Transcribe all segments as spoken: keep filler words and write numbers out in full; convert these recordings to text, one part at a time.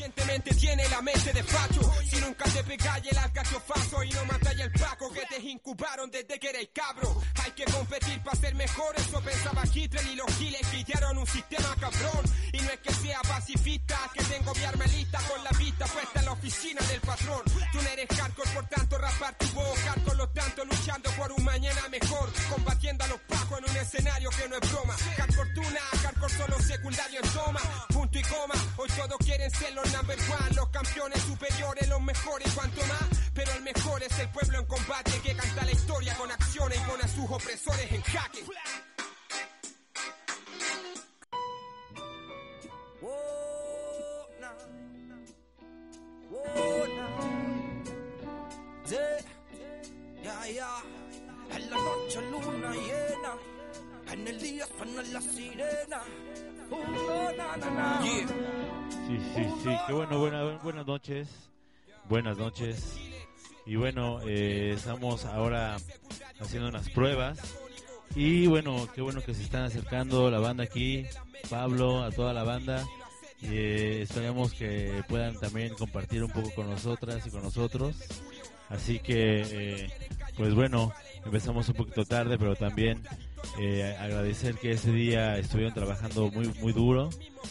Conscientemente tiene la mente de facho. Si nunca te pegáis el alcachofazo y no matáis el paco que te incubaron desde que eres cabro. Hay que competir para ser mejor, eso pensaba Hitler y los giles guiaron un sistema cabrón. Y no es que sea pacifista, que tengo mi arma lista con la vista puesta en la oficina del patrón. Tú no eres hardcore, por tanto rapar tu voz. Hardcore los tanto luchando por un mañana mejor, combatiendo a los pacos en un escenario que no es broma. Hardcore tuna, hardcore solo secundario en toma. Punto y coma, hoy todos quieren ser los number one, los campeones superiores, los mejores, cuanto más. Pero el mejor es el pueblo en combate que canta la historia con acciones y pone a sus opresores en jaque. Ya, ya, en la noche luna llena, en el día suena la sirena. Uh, na, na, na. Yeah. Sí, sí, sí, qué bueno, buena, buenas noches, buenas noches. Y bueno, eh, estamos ahora haciendo unas pruebas. Y bueno, qué bueno que se están acercando la banda aquí, Pablo, a toda la banda. Eh, esperemos que puedan también compartir un poco con nosotras y con nosotros. Así que, eh, pues bueno, empezamos un poquito tarde, pero también eh, agradecer que ese día estuvieron trabajando muy muy duro.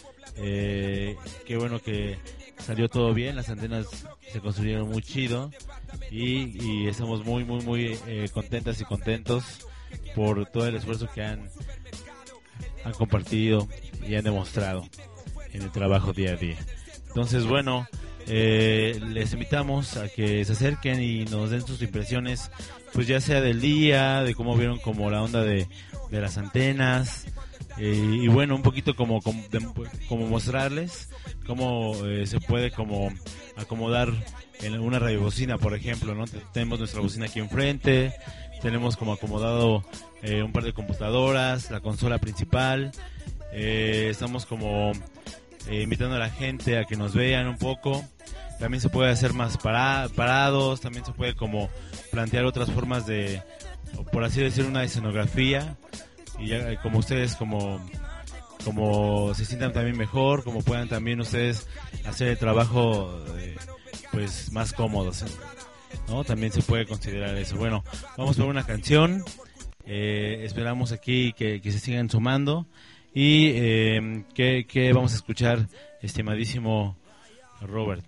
Eh, qué bueno que salió todo bien, las antenas se construyeron muy chido y, y estamos muy muy muy eh, contentas y contentos por todo el esfuerzo que han, han compartido y han demostrado en el trabajo día a día. Entonces, bueno, eh, les invitamos a que se acerquen y nos den sus impresiones, pues ya sea del día, de cómo vieron como la onda de, de las antenas, eh, y bueno, un poquito como como, de, como mostrarles cómo eh, se puede como acomodar en una radiobocina, por ejemplo, ¿no? Tenemos nuestra bocina aquí enfrente, tenemos como acomodado eh, un par de computadoras, la consola principal, eh, estamos como eh, invitando a la gente a que nos vean un poco. También se puede hacer más para, parados, también se puede como plantear otras formas de, por así decir, una escenografía, y ya como ustedes como como se sientan también mejor, como puedan también ustedes hacer el trabajo eh, pues más cómodos, ¿no? También se puede considerar eso. Bueno, vamos por una canción, eh, esperamos aquí que, que se sigan sumando y eh, que, que vamos a escuchar, estimadísimo Robert.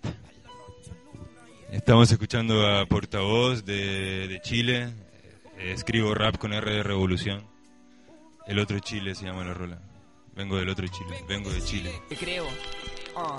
Estamos escuchando a Portavoz de, de Chile. Eh, escribo rap con R de Revolución. El otro Chile se llama la rola. Vengo del otro Chile, vengo de Chile. Te creo. Uh.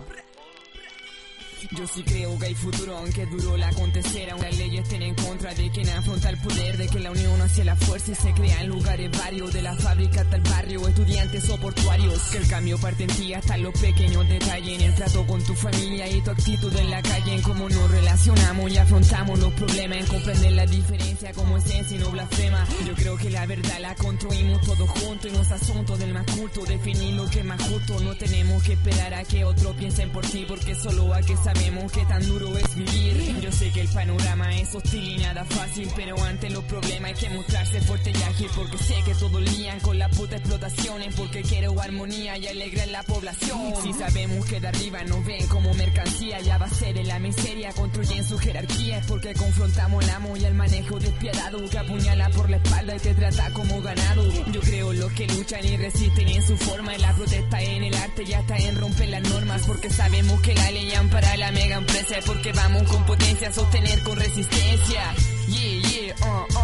Yo sí creo que hay futuro, aunque duro la acontecer. Aún las leyes estén en contra de quien afronta el poder, de que la unión hacia la fuerza y se crea en lugares varios, de la fábrica hasta el barrio, estudiantes o portuarios. Que el cambio parte en ti hasta los pequeños detalles, en el trato con tu familia y tu actitud en la calle, en cómo nos relacionamos y afrontamos los problemas, en comprender la diferencia como esencia y no blasfema. Yo creo que la verdad la construimos todos juntos y no es asunto del más culto definir lo que es más justo. No tenemos que esperar a que otros piensen por ti, porque solo a que sabemos que tan duro es vivir. Yo sé que el panorama es hostil y nada fácil, pero ante los problemas hay que mostrarse fuerte y ágil, porque sé que todos lían con la puta explotaciones, porque quiero armonía y alegrar la población. Si sabemos que de arriba nos ven como mercancía y a base de la miseria construyen su jerarquía, es porque confrontamos el amo y el manejo despiadado que apuñala por la espalda y te trata como ganado. Yo creo los que luchan y resisten en su forma, en la protesta, en el arte y hasta en romper las normas, porque sabemos que la ley ampara la mega empresa, es porque vamos con potencia a sostener con resistencia. Yeah, yeah, uh,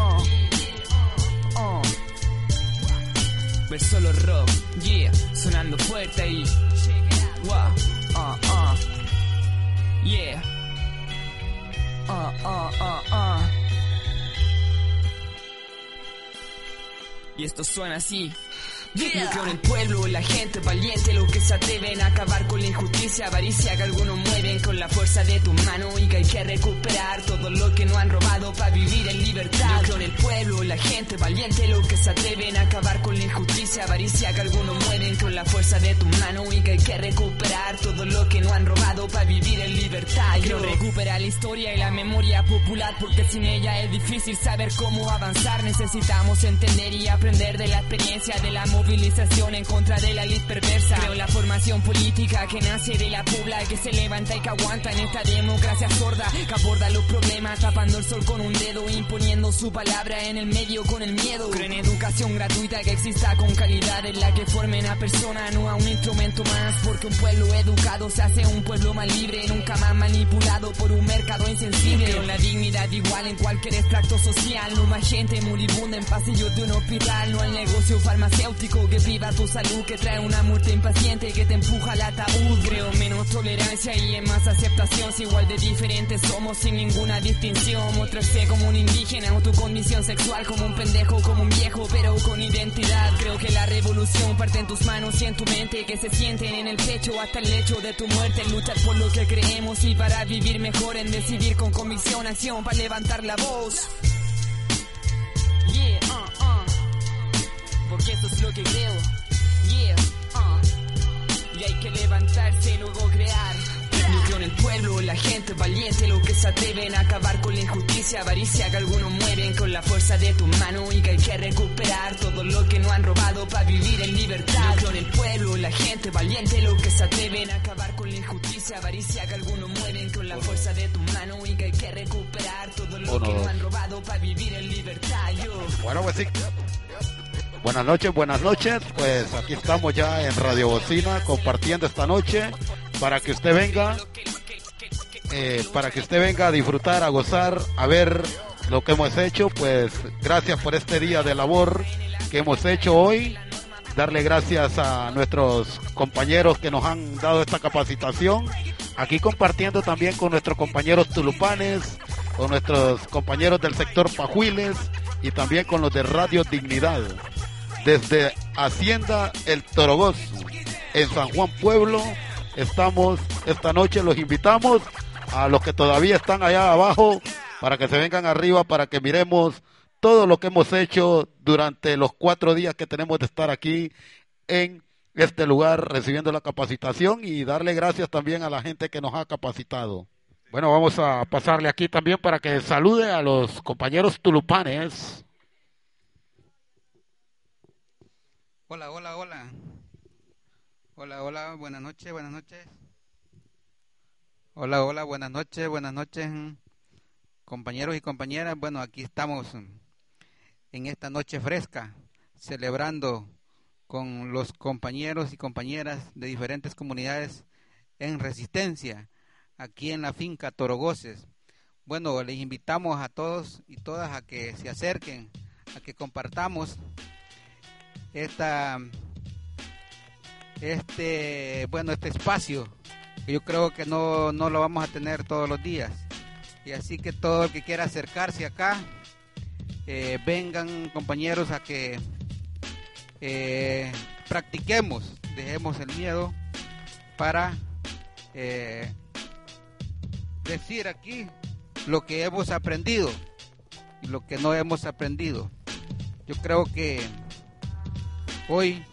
uh, uh. Ver solo rock, yeah, sonando fuerte y wow, uh, uh. Yeah, uh, uh, uh, uh. Y esto suena así. Yeah. Yo creo en el pueblo, la gente valiente, los que se atreven a acabar con la injusticia, avaricia que algunos mueven con la fuerza de tu mano, y que hay que recuperar todo lo que no han robado para vivir en libertad. Yo creo en el pueblo, la gente valiente, los que se atreven a acabar con la injusticia, avaricia que algunos mueven con la fuerza de tu mano, y que hay que recuperar todo lo que no han robado para vivir en libertad. Yo recuperar la historia y la memoria popular, porque sin ella es difícil saber cómo avanzar. Necesitamos entender y aprender de la experiencia del amor movilización en contra de la elite perversa. Creo la formación política que nace de la pobla, que se levanta y que aguanta en esta democracia sorda, que aborda los problemas tapando el sol con un dedo, imponiendo su palabra en el medio con el miedo. Creo en educación gratuita que exista con calidad, en la que formen a persona, no a un instrumento más, porque un pueblo educado se hace un pueblo más libre, nunca más manipulado por un mercado insensible. Creo en la dignidad igual en cualquier extracto social, no más gente moribunda en pasillos de un hospital, no al negocio farmacéutico que priva tu salud, que trae una muerte impaciente que te empuja al ataúd. Creo menos tolerancia y en más aceptación, si igual de diferentes somos sin ninguna distinción. Mostrarse como un indígena o tu condición sexual, como un pendejo, como un viejo, pero con identidad. Creo que la revolución parte en tus manos y en tu mente, que se sienten en el pecho hasta el lecho de tu muerte. Luchar por lo que creemos y para vivir mejor, en decidir con convicción, acción para levantar la voz. Yeah, uh, uh. Porque eso es lo que creo. Yeah, uh. Y hay que levantarse y luego crear. Yo creo en el pueblo, la gente valiente, los que se atreven a acabar con la injusticia, avaricia que algunos mueven con la fuerza de tu mano, y que hay que recuperar todo lo que no han robado para vivir en libertad. Yo creo en el pueblo, la gente valiente, los que se atreven a acabar con la injusticia, avaricia que algunos mueven con la fuerza de tu mano, y que hay que recuperar todo lo Uno, que no dos. han robado para vivir en libertad. Yo. Bueno, pues sí. Buenas noches, buenas noches. Pues aquí estamos ya en Radio Bocina compartiendo esta noche para que usted venga, eh, para que usted venga a disfrutar, a gozar, a ver lo que hemos hecho. Pues gracias por este día de labor que hemos hecho hoy. Darle gracias a nuestros compañeros que nos han dado esta capacitación. Aquí compartiendo también con nuestros compañeros tulupanes, con nuestros compañeros del sector Pajuiles y también con los de Radio Dignidad. Desde Hacienda El Torogoz, en San Juan Pueblo, estamos esta noche. Los invitamos a los que todavía están allá abajo para que se vengan arriba, para que miremos todo lo que hemos hecho durante los cuatro días que tenemos de estar aquí en este lugar recibiendo la capacitación, y darle gracias también a la gente que nos ha capacitado. Bueno, vamos a pasarle aquí también para que salude a los compañeros tulupanes. Hola, hola, hola. Hola, hola, buenas noches, buenas noches. Hola, hola, buenas noches, buenas noches, compañeros y compañeras. Bueno, aquí estamos en esta noche fresca, celebrando con los compañeros y compañeras de diferentes comunidades en resistencia, aquí en la finca Torogoces. Bueno, les invitamos a todos y todas a que se acerquen, a que compartamos esta este bueno este espacio, que yo creo que no, no lo vamos a tener todos los días, y así que todo el que quiera acercarse acá, eh, vengan compañeros a que eh, practiquemos, dejemos el miedo para eh, decir aquí lo que hemos aprendido y lo que no hemos aprendido. Yo creo que hoy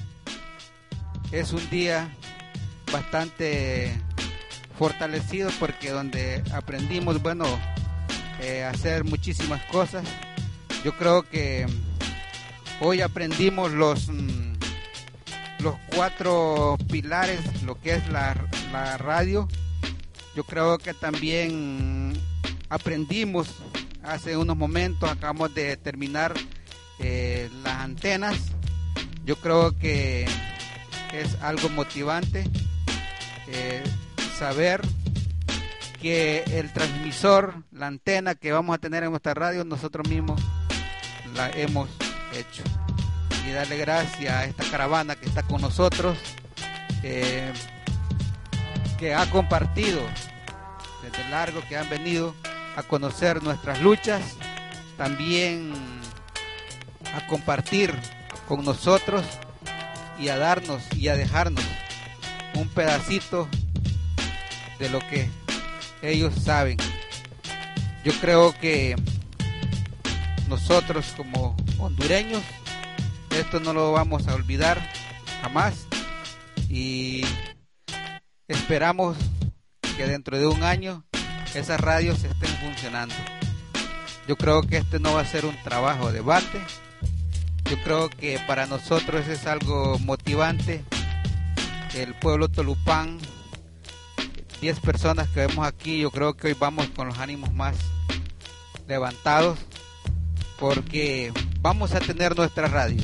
es un día bastante fortalecido, porque donde aprendimos, bueno, eh, hacer muchísimas cosas. Yo creo que hoy aprendimos los mm, los cuatro pilares, lo que es la, la radio. Yo creo que también aprendimos hace unos momentos, acabamos de terminar eh, las antenas. Yo creo que es algo motivante eh, saber que el transmisor, la antena que vamos a tener en nuestra radio, nosotros mismos la hemos hecho. Y darle gracias a esta caravana que está con nosotros, eh, que ha compartido desde largo, que han venido a conocer nuestras luchas, también a compartir con nosotros y a darnos y a dejarnos un pedacito de lo que ellos saben. Yo creo que nosotros como hondureños esto no lo vamos a olvidar jamás, y esperamos que dentro de un año esas radios estén funcionando. Yo creo que este no va a ser un trabajo de balde, Yo creo que para nosotros es algo motivante. El pueblo Tolupán, diez personas que vemos aquí, yo creo que hoy vamos con los ánimos más levantados porque vamos a tener nuestra radio.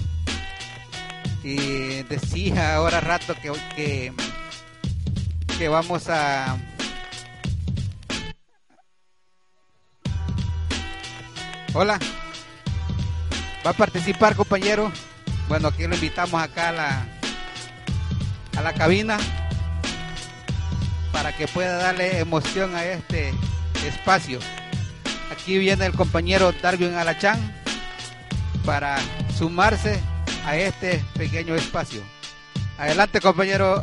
Y decía ahora rato que, que, que vamos a... Hola, ¿va a participar, compañero? Bueno, aquí lo invitamos acá a la, a la cabina para que pueda darle emoción a este espacio. Aquí viene el compañero Darwin Alachán para sumarse a este pequeño espacio. Adelante, compañero.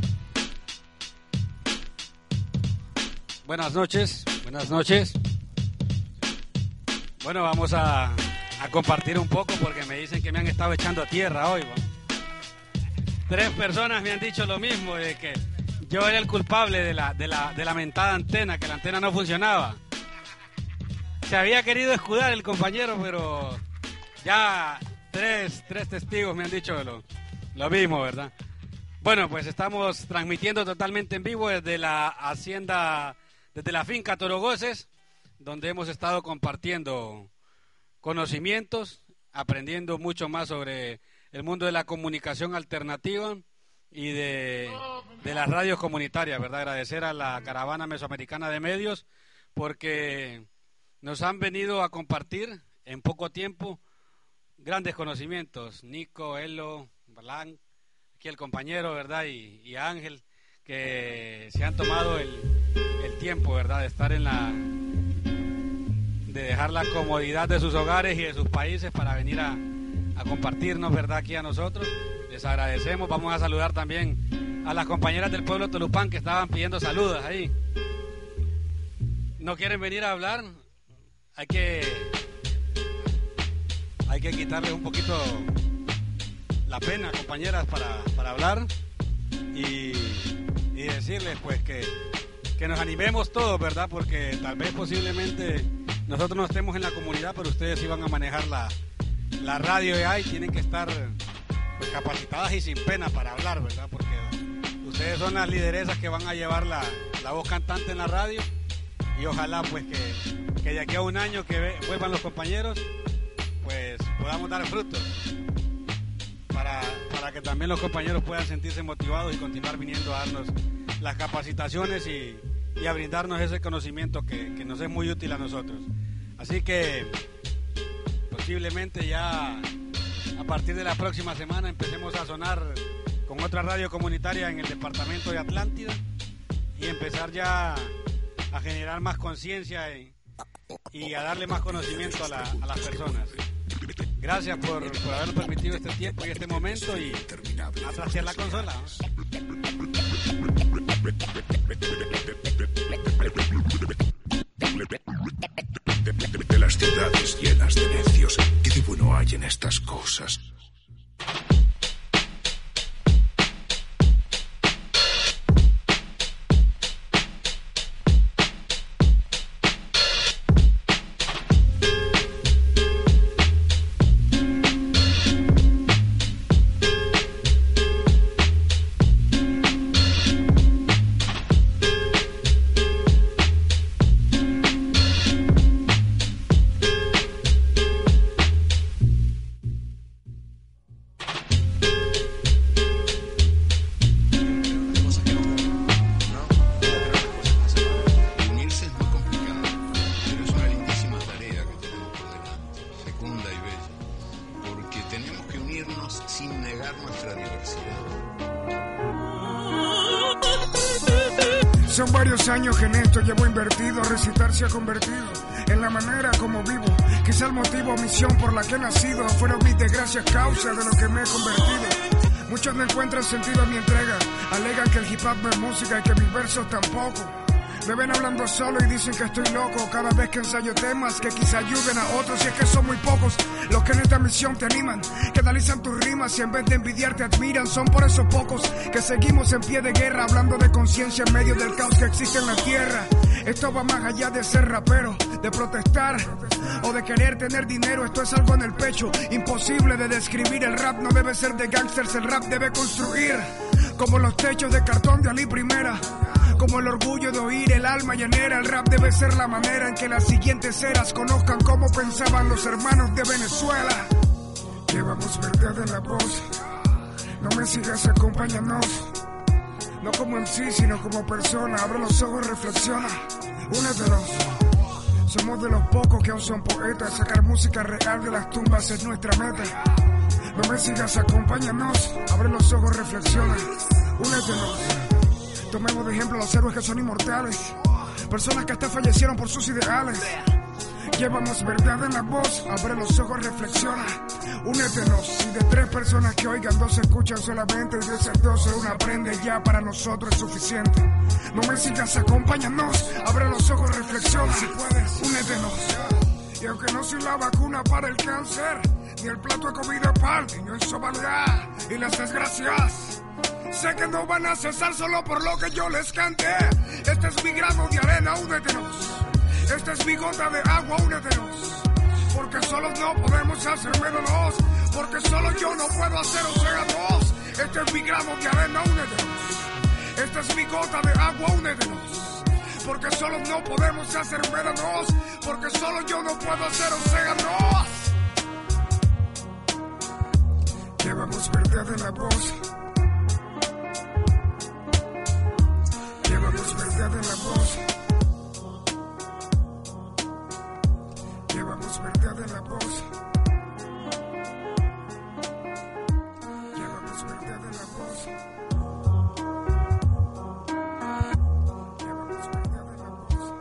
Buenas noches, buenas noches. Bueno, vamos a, a compartir un poco porque me dicen que me han estado echando a tierra hoy. ¿no? Tres personas me han dicho lo mismo, de que yo era el culpable de la, de la, de la mentada antena, que la antena no funcionaba. Se había querido escudar el compañero, pero ya tres, tres testigos me han dicho lo, lo mismo, ¿verdad? Bueno, pues estamos transmitiendo totalmente en vivo desde la hacienda, desde la finca Torogoces, donde hemos estado compartiendo conocimientos, aprendiendo mucho más sobre el mundo de la comunicación alternativa y de, de las radios comunitarias, ¿verdad? Agradecer a la Caravana Mesoamericana de Medios porque nos han venido a compartir en poco tiempo grandes conocimientos. Nico, Elo, Balán, aquí el compañero, ¿verdad? Y, y Ángel, que se han tomado el, el tiempo, ¿verdad? De estar en la... de dejar la comodidad de sus hogares y de sus países para venir a, a compartirnos, ¿verdad? Aquí a nosotros. Les agradecemos. Vamos a saludar también a las compañeras del pueblo Tolupán que estaban pidiendo saludos ahí. ¿No quieren venir a hablar? Hay que hay que quitarles un poquito la pena, compañeras, para, para hablar y, y decirles pues que, que nos animemos todos, ¿verdad? Porque tal vez posiblemente nosotros no estemos en la comunidad, pero ustedes sí van a manejar la, la radio y ahí tienen que estar pues, capacitadas y sin pena para hablar, ¿verdad? Porque ustedes son las lideresas que van a llevar la, la voz cantante en la radio y ojalá pues que, que de aquí a un año que ve, vuelvan los compañeros, pues podamos dar frutos para, para que también los compañeros puedan sentirse motivados y continuar viniendo a darnos las capacitaciones y y a brindarnos ese conocimiento que, que nos es muy útil a nosotros. Así que posiblemente ya a partir de la próxima semana empecemos a sonar con otra radio comunitaria en el departamento de Atlántida y empezar ya a generar más conciencia y, y a darle más conocimiento a, la, a las personas. Gracias por, por habernos permitido este tiempo y este momento y a trastear la consola. De las ciudades llenas de necios, ¿qué de bueno hay en estas cosas? Son varios años que en esto llevo invertido, recitar se ha convertido en la manera como vivo. Quizá el motivo o misión por la que he nacido fueron mis desgracias causa de lo que me he convertido. Muchos no encuentran sentido en mi entrega, alegan que el hip hop no es música y que mis versos tampoco. Me ven hablando solo y dicen que estoy loco cada vez que ensayo temas que quizá ayuden a otros. Y es que son muy pocos los que en esta misión te animan, que analizan tus rimas y en vez de envidiar te admiran. Son por esos pocos que seguimos en pie de guerra, hablando de conciencia en medio del caos que existe en la tierra. Esto va más allá de ser rapero, de protestar o de querer tener dinero. Esto es algo en el pecho, imposible de describir. El rap no debe ser de gangsters, el rap debe construir como los techos de cartón de Ali Primera. Como el orgullo de oír el alma llanera, el rap debe ser la manera en que las siguientes eras conozcan cómo pensaban los hermanos de Venezuela. Llevamos verdad en la voz, no me sigas, acompáñanos. No como M C, sino como persona. Abre los ojos, reflexiona, únetenos. Somos de los pocos que aún son poetas. Sacar música real de las tumbas es nuestra meta. No me sigas, acompáñanos. Abre los ojos, reflexiona, únetenos. Tomemos de ejemplo a los héroes que son inmortales, personas que hasta fallecieron por sus ideales. Llevamos verdad en la voz, abre los ojos, reflexiona, únetenos. Si de tres personas que oigan, dos escuchan solamente, y de esas dos solo una aprende, ya para nosotros es suficiente. No me sigas, acompáñanos, abre los ojos, reflexiona, si puedes, únetenos. Y aunque no soy la vacuna para el cáncer, ni el plato de comida para el niño en Somalia y las desgracias, sé que no van a cesar solo por lo que yo les cante. Este es mi grano de arena, únetenos. Esta es mi gota de agua, únetenos. Porque solos no podemos hacer menos, porque solo yo no puedo hacer océanos. Este es mi grano de arena, únetenos. Esta es mi gota de agua, únetenos. Porque solos no podemos hacer menos, porque solo yo no puedo hacer océanos. Llevamos verdad en la voz, llevamos verdad en la voz, llevamos verdad en la voz, llevamos verdad en la voz, llevamos verdad en la voz.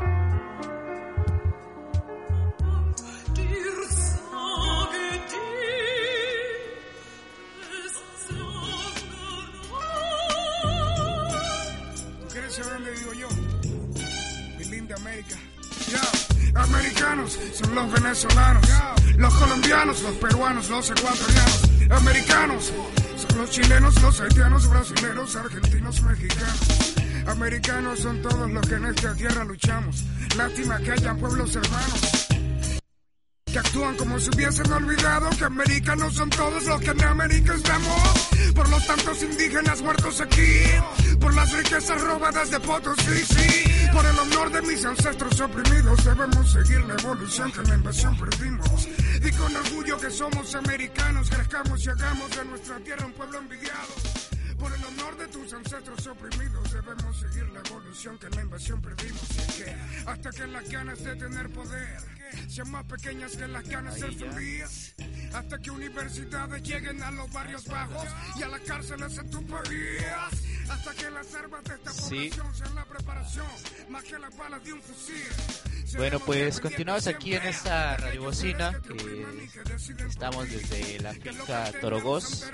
¿Tú quieres saber dónde vivo yo? Mi linda América. Yeah. Americanos son los venezolanos, los colombianos, los peruanos, los ecuatorianos. Americanos son los chilenos, los haitianos, brasileños, argentinos, mexicanos. Americanos son todos los que en esta tierra luchamos. Lástima que haya pueblos hermanos que actúan como si hubiesen olvidado que americanos son todos los que en América estamos. Por los tantos indígenas muertos aquí, por las riquezas robadas de Potosí, sí. Por el honor de mis ancestros oprimidos, debemos seguir la evolución que en la invasión perdimos. Y con orgullo que somos americanos, crezcamos y hagamos de nuestra tierra un pueblo envidiado. Por el honor de tus ancestros oprimidos, debemos seguir la evolución que en la invasión perdimos. Y es que hasta que las ganas de tener poder sean más pequeñas que las ganas de ser feliz, hasta que universidades lleguen a los barrios bajos y a las cárceles en tu país, hasta que las armas de esta Sí. población sean la preparación más que las balas de un fusil. Bueno, pues continuamos aquí en esta radiobocina, que estamos desde la finca Torogós.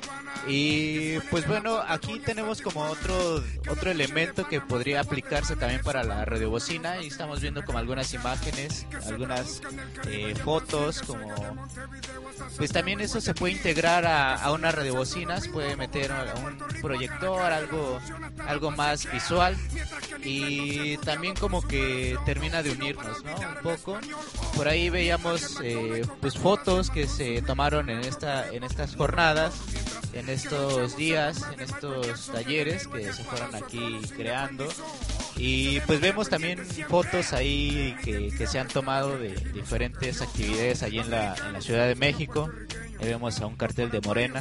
Y pues bueno, aquí tenemos como otro otro elemento que podría aplicarse también para la radiobocina, y estamos viendo como algunas imágenes, algunas eh, fotos, como pues también eso se puede integrar a, a una radiobocina, se puede meter a un proyector, algo algo más visual, y también como que termina de unirnos, ¿no? Un poco. Por ahí veíamos eh, pues fotos que se tomaron en esta en estas jornadas, en estos días, en estos talleres que se fueron aquí creando, y pues vemos también fotos ahí que, que se han tomado de diferentes actividades allí en la, en la Ciudad de México. Ahí vemos a un cartel de Morena.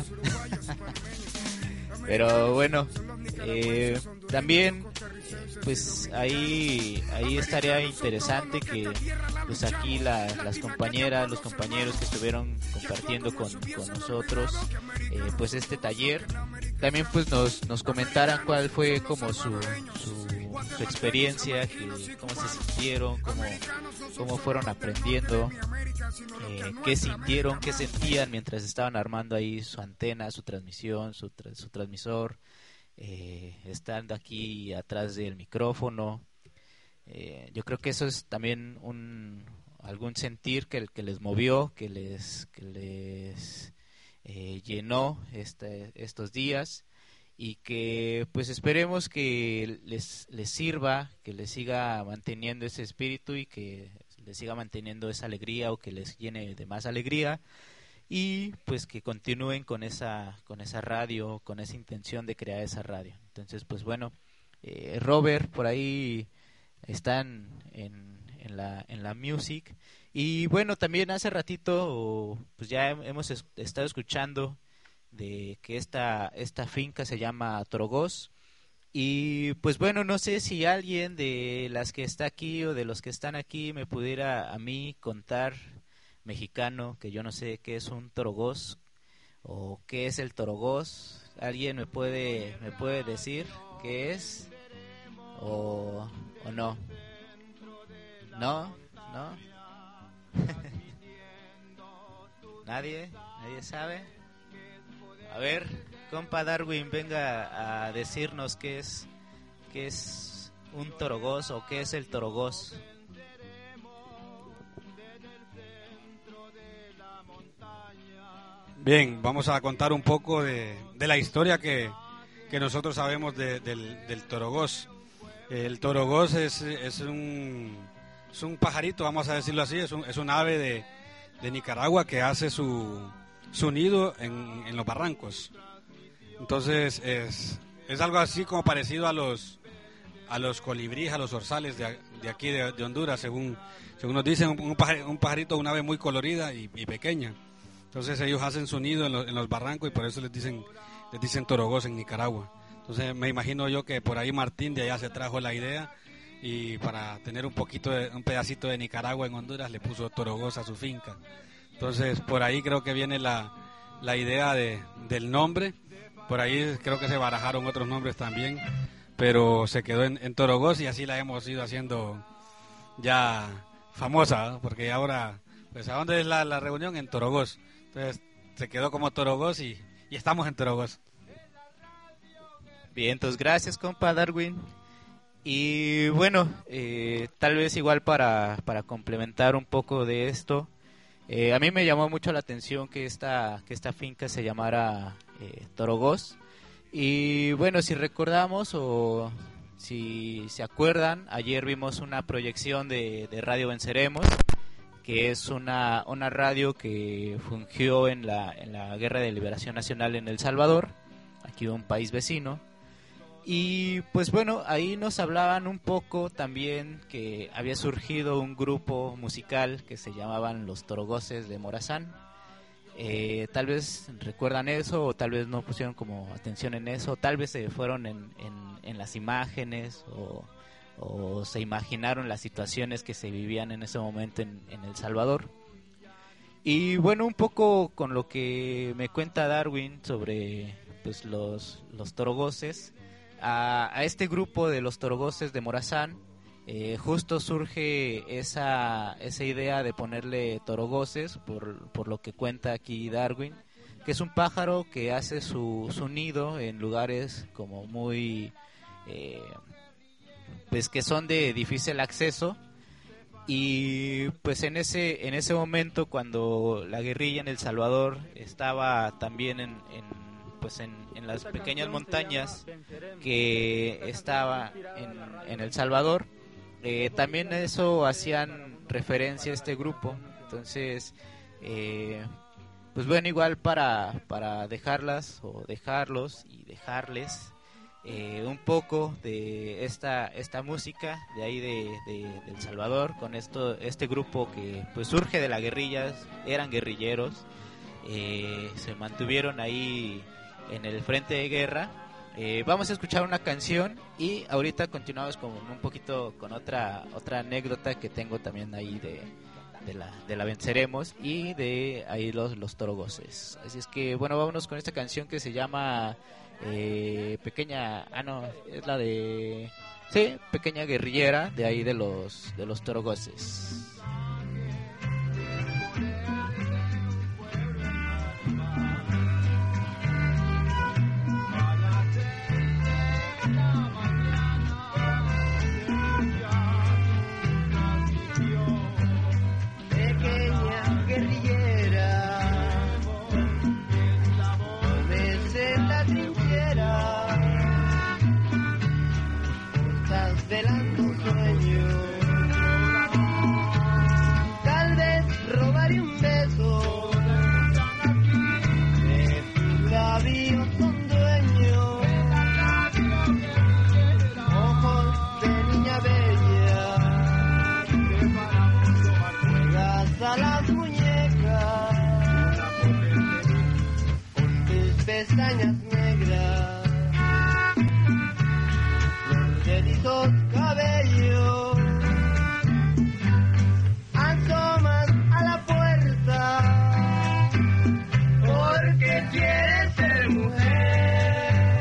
Pero bueno, eh, también pues ahí ahí estaría interesante que pues aquí la, las compañeras, los compañeros que estuvieron compartiendo con, con nosotros eh, pues este taller, también pues nos, nos comentaran cuál fue como su, su, su experiencia, que, cómo se sintieron, cómo, cómo fueron aprendiendo, eh, qué sintieron, qué sentían mientras estaban armando ahí su antena, su transmisión, su, tra- su transmisor. Eh, estando aquí atrás del micrófono, eh, yo creo que eso es también un algún sentir que, que les movió, que les que les eh, llenó este, estos días, y que pues esperemos que les les sirva, que les siga manteniendo ese espíritu y que les siga manteniendo esa alegría o que les llene de más alegría, y pues que continúen con esa con esa radio, con esa intención de crear esa radio. Entonces, pues bueno, eh, Robert por ahí están en, en la en la music, y bueno, también hace ratito pues ya hemos es, estado escuchando de que esta esta finca se llama Torogós. Y pues bueno, no sé si alguien de las que está aquí o de los que están aquí me pudiera a mí contar, mexicano, que yo no sé qué es un torogós o qué es el torogós. ¿Alguien me puede me puede decir qué es o, o no? ¿No? ¿No? ¿Nadie? ¿Nadie sabe? A ver, compa Darwin, venga a decirnos qué es qué es un torogós o qué es el torogós. Bien, vamos a contar un poco de, de la historia que, que nosotros sabemos de, del, del torogós. El torogós es, es, un, es un pajarito, vamos a decirlo así, es un, es un ave de, de Nicaragua que hace su, su nido en, en los barrancos. Entonces es, es algo así como parecido a los a los colibríes, a los zorzales de, de aquí de, de Honduras, según según nos dicen, un pajarito, un pajarito, una ave muy colorida y, y pequeña. Entonces ellos hacen su nido en, lo, en los barrancos y por eso les dicen les dicen torogós en Nicaragua. Entonces me imagino yo que por ahí Martín de allá se trajo la idea y para tener un poquito de, un pedacito de Nicaragua en Honduras le puso torogós a su finca. Entonces por ahí creo que viene la, la idea de, del nombre. Por ahí creo que se barajaron otros nombres también, pero se quedó en, en Torogós y así la hemos ido haciendo ya famosa, ¿no? Porque ahora, pues ¿a dónde es la, la reunión? En Torogós. Entonces se quedó como Torogós y, y estamos en Torogós. Bien, entonces gracias, compa Darwin. Y bueno, eh, tal vez igual para, para complementar un poco de esto, eh, a mí me llamó mucho la atención que esta, que esta finca se llamara Eh, Torogós. Y bueno, si recordamos o si se acuerdan, ayer vimos una proyección de, de Radio Venceremos, que es una, una radio que fungió en la, en la Guerra de Liberación Nacional en El Salvador, aquí un país vecino. Y pues bueno, ahí nos hablaban un poco también que había surgido un grupo musical que se llamaban Los Torogoses de Morazán. Eh, tal vez recuerdan eso o tal vez no pusieron como atención en eso, tal vez se fueron en, en, en las imágenes o, o se imaginaron las situaciones que se vivían en ese momento en, en El Salvador. Y bueno, un poco con lo que me cuenta Darwin sobre pues los, los torogoses, a, a este grupo de los torogoses de Morazán Eh, justo surge esa esa idea de ponerle torogoses por, por lo que cuenta aquí Darwin, que es un pájaro que hace su, su nido en lugares como muy eh, pues que son de difícil acceso. Y pues en ese en ese momento, cuando la guerrilla en El Salvador estaba también en, en pues en, en las pequeñas montañas que estaba en, en El Salvador, Eh, también eso hacían referencia a este grupo. Entonces eh, pues bueno, igual para, para dejarlas o dejarlos y dejarles eh, un poco de esta esta música de ahí de, de, de El Salvador, con esto este grupo que pues surge de la guerrilla, eran guerrilleros, eh, se mantuvieron ahí en el frente de guerra. Eh, vamos a escuchar una canción y ahorita continuamos con un poquito con otra otra anécdota que tengo también ahí de, de la de la Venceremos y de ahí los los torogoses. Así es que bueno, vámonos con esta canción que se llama eh, Pequeña, ah no, es la de sí, Pequeña Guerrillera, de ahí de los de los torogoses. Velando un sueño, hermosos cabellos. Asomas a la puerta porque quieres ser mujer.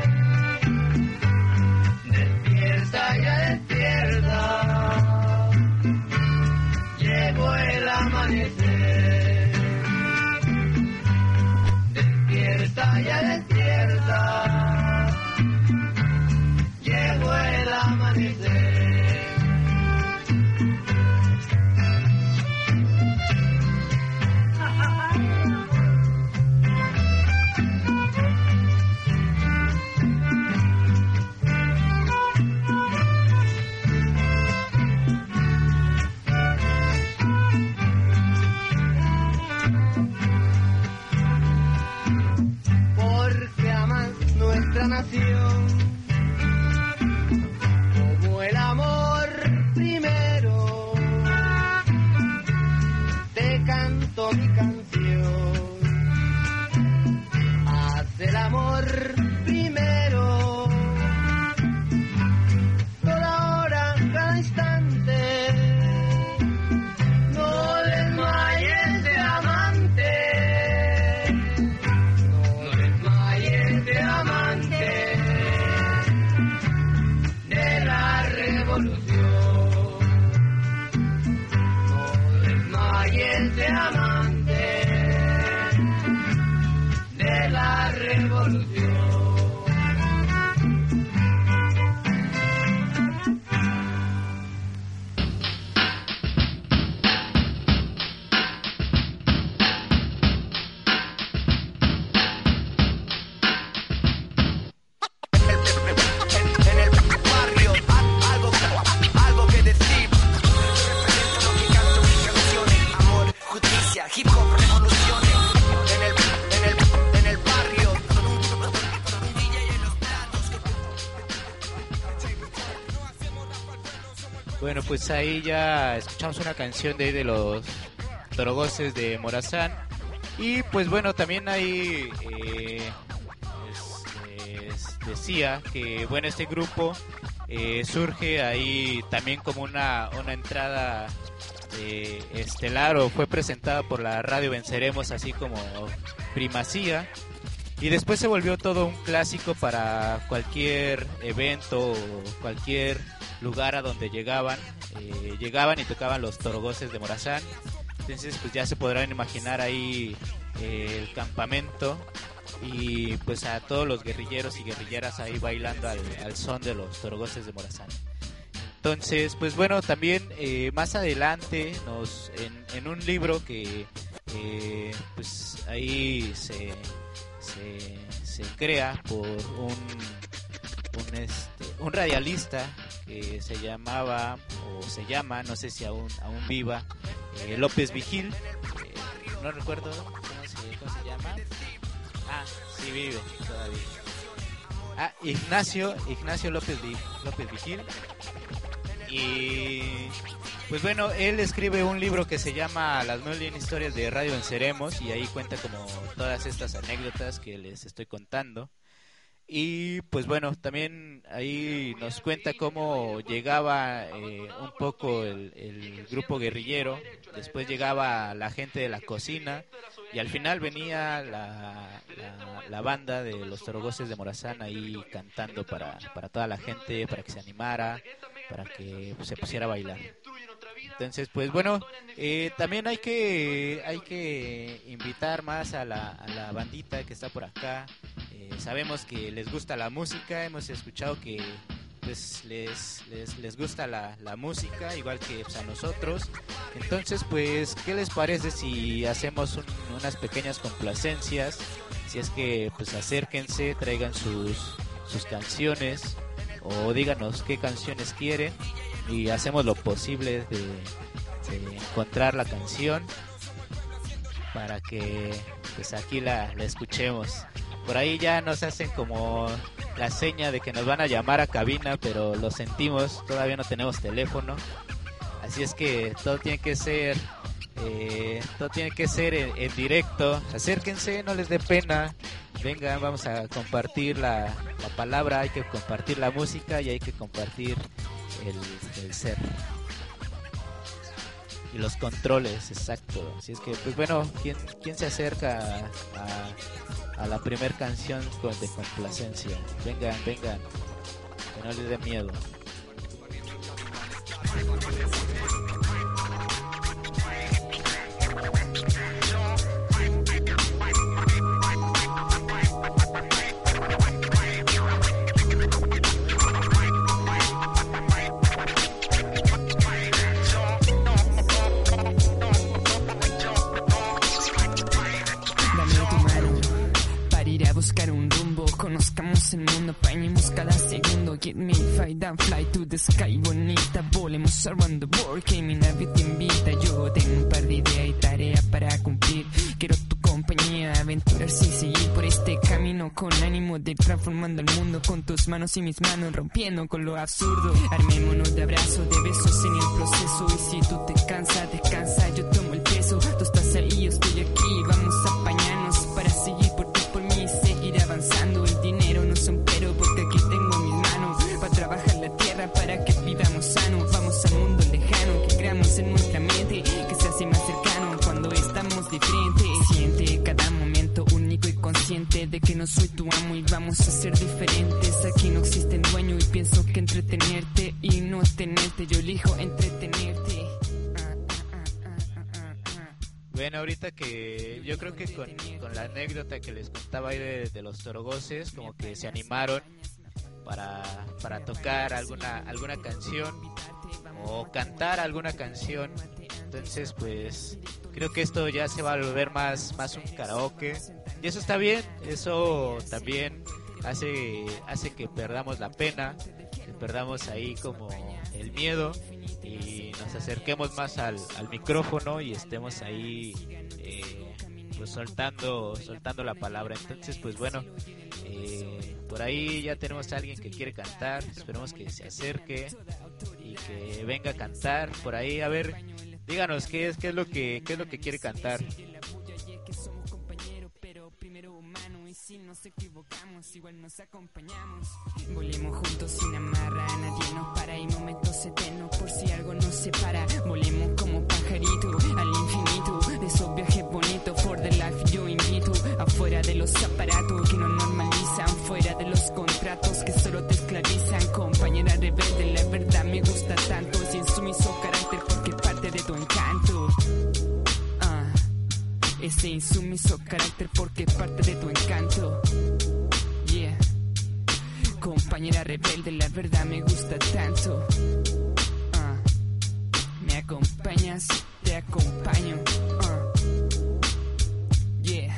Despierta, ya despierta. Llegó el amanecer. Despierta, ya despierta. Llegó el amanecer. Porque amas nuestra nación como el amor primero. Te canto mi canción. Haz el amor primero. Toda hora, cada instante. No desmayes de amante. No desmayes de amante. De la revolución. No desmayes de amante. De la revolución. En el barrio, a- algo, algo que decir. Represento lo que canto mis canciones. Amor, justicia, hip hop, revoluciones. En el, en el, en el barrio. Un D J en los platos. Bueno, pues ahí ya escuchamos una canción de ahí de los Torogoces de Morazán. Y pues bueno, también ahí eh, es- es- decía que bueno, este grupo eh, surge ahí también como una, una entrada eh, estelar, o fue presentada por la radio Venceremos, así como primacía. Y después se volvió todo un clásico para cualquier evento o cualquier lugar a donde llegaban. Eh, llegaban y tocaban los Torogoces de Morazán. Entonces pues ya se podrán imaginar ahí eh, el campamento y pues a todos los guerrilleros y guerrilleras ahí bailando al, al son de los Torogoces de Morazán. Entonces, pues bueno, también eh, más adelante nos en, en un libro que eh, pues ahí se, se, se crea por un un, este, un radialista que se llamaba o se llama, no sé si aún aún viva, eh, López Vigil, eh, no recuerdo cómo se, cómo se llama. Ah, sí vive todavía. Ah, Ignacio, Ignacio López, Vi- López Vigil. Y pues bueno, él escribe un libro que se llama Las mil y una historias de Radio Venceremos, y ahí cuenta como todas estas anécdotas que les estoy contando. Y pues bueno, también ahí nos cuenta cómo llegaba eh, un poco el, el grupo guerrillero, después llegaba la gente de la cocina y al final venía la, la, la banda de los Torogoces de Morazán ahí cantando para, para toda la gente, para que se animara, para que pues, se pusiera a bailar. Entonces, pues bueno, eh, también hay que hay que invitar más a la, a la bandita que está por acá. Eh, sabemos que les gusta la música, hemos escuchado que pues les les, les gusta la, la música, igual que pues, a nosotros. Entonces, pues, ¿qué les parece si hacemos un, unas pequeñas complacencias? Si es que, pues, acérquense, traigan sus, sus canciones o díganos qué canciones quieren y hacemos lo posible de, de encontrar la canción para que pues aquí la, la escuchemos. Por ahí ya nos hacen como la seña de que nos van a llamar a cabina, pero lo sentimos, todavía no tenemos teléfono, así es que todo tiene que ser eh, todo tiene que ser en, en directo. Acérquense, no les dé pena, vengan, vamos a compartir la, la palabra, hay que compartir la música y hay que compartir el, el ser. Y los controles, exacto. Así es que, pues bueno, ¿quién, quién se acerca a, a la primer canción con, de complacencia? Vengan, vengan, que no les dé miedo. Buscar un rumbo, conozcamos el mundo, apañemos cada segundo. Get me fight and fly to the sky, bonita. Volemos around the world, que mi nave te invita. Yo tengo un par de ideas y tareas para cumplir. Quiero tu compañía, aventurarse y seguir por este camino con ánimo de transformando el mundo con tus manos y mis manos, rompiendo con lo absurdo. Armémonos de abrazos, de besos en el proceso. Y si tú te cansas, descansa, yo tomo el peso. Tú estás ahí, yo estoy aquí, vamos a apañarnos para seguir por ti, por mí, seguir avanzando. El dinero no son pero, porque aquí tengo en mis manos para trabajar la tierra para que vivamos sanos. Vamos al mundo lejano, que creamos en nuestra mente, que se hace más cercano cuando estamos de frente. Siente cada momento único y consciente de que no soy tu amo y vamos a ser diferentes. Aquí no existe dueño y pienso que entretenerte y no tenerte, yo elijo entretenerte. Bueno, ahorita que yo creo que con, con la anécdota que les contaba ahí de, de los torogoces, como que se animaron para, para tocar alguna, alguna canción o cantar alguna canción. Entonces, pues creo que esto ya se va a volver más, más un karaoke. Y eso está bien, eso también hace, hace que perdamos la pena, que perdamos ahí como el miedo y nos acerquemos más al, al micrófono y estemos ahí eh, pues soltando soltando la palabra. Entonces, pues bueno, eh, por ahí ya tenemos a alguien que quiere cantar, esperemos que se acerque y que venga a cantar por ahí. A ver, díganos qué es qué es lo que qué es lo que quiere cantar. Si nos equivocamos, igual nos acompañamos. Volemos juntos sin amarra, nadie nos para. Hay momentos eternos por si algo nos separa. Volemos como pajarito al infinito. De esos viajes bonitos, for the life yo invito. Afuera de los aparatos que nos normalizan, fuera de los contratos que solo te esclavizan. Compañera rebelde, la verdad me gusta tanto. Sin sumiso carácter porque parte de tu encanto. Ese insumiso carácter porque es parte de tu encanto. Yeah. Compañera rebelde, la verdad me gusta tanto. uh. Me acompañas, te acompaño. uh. Yeah.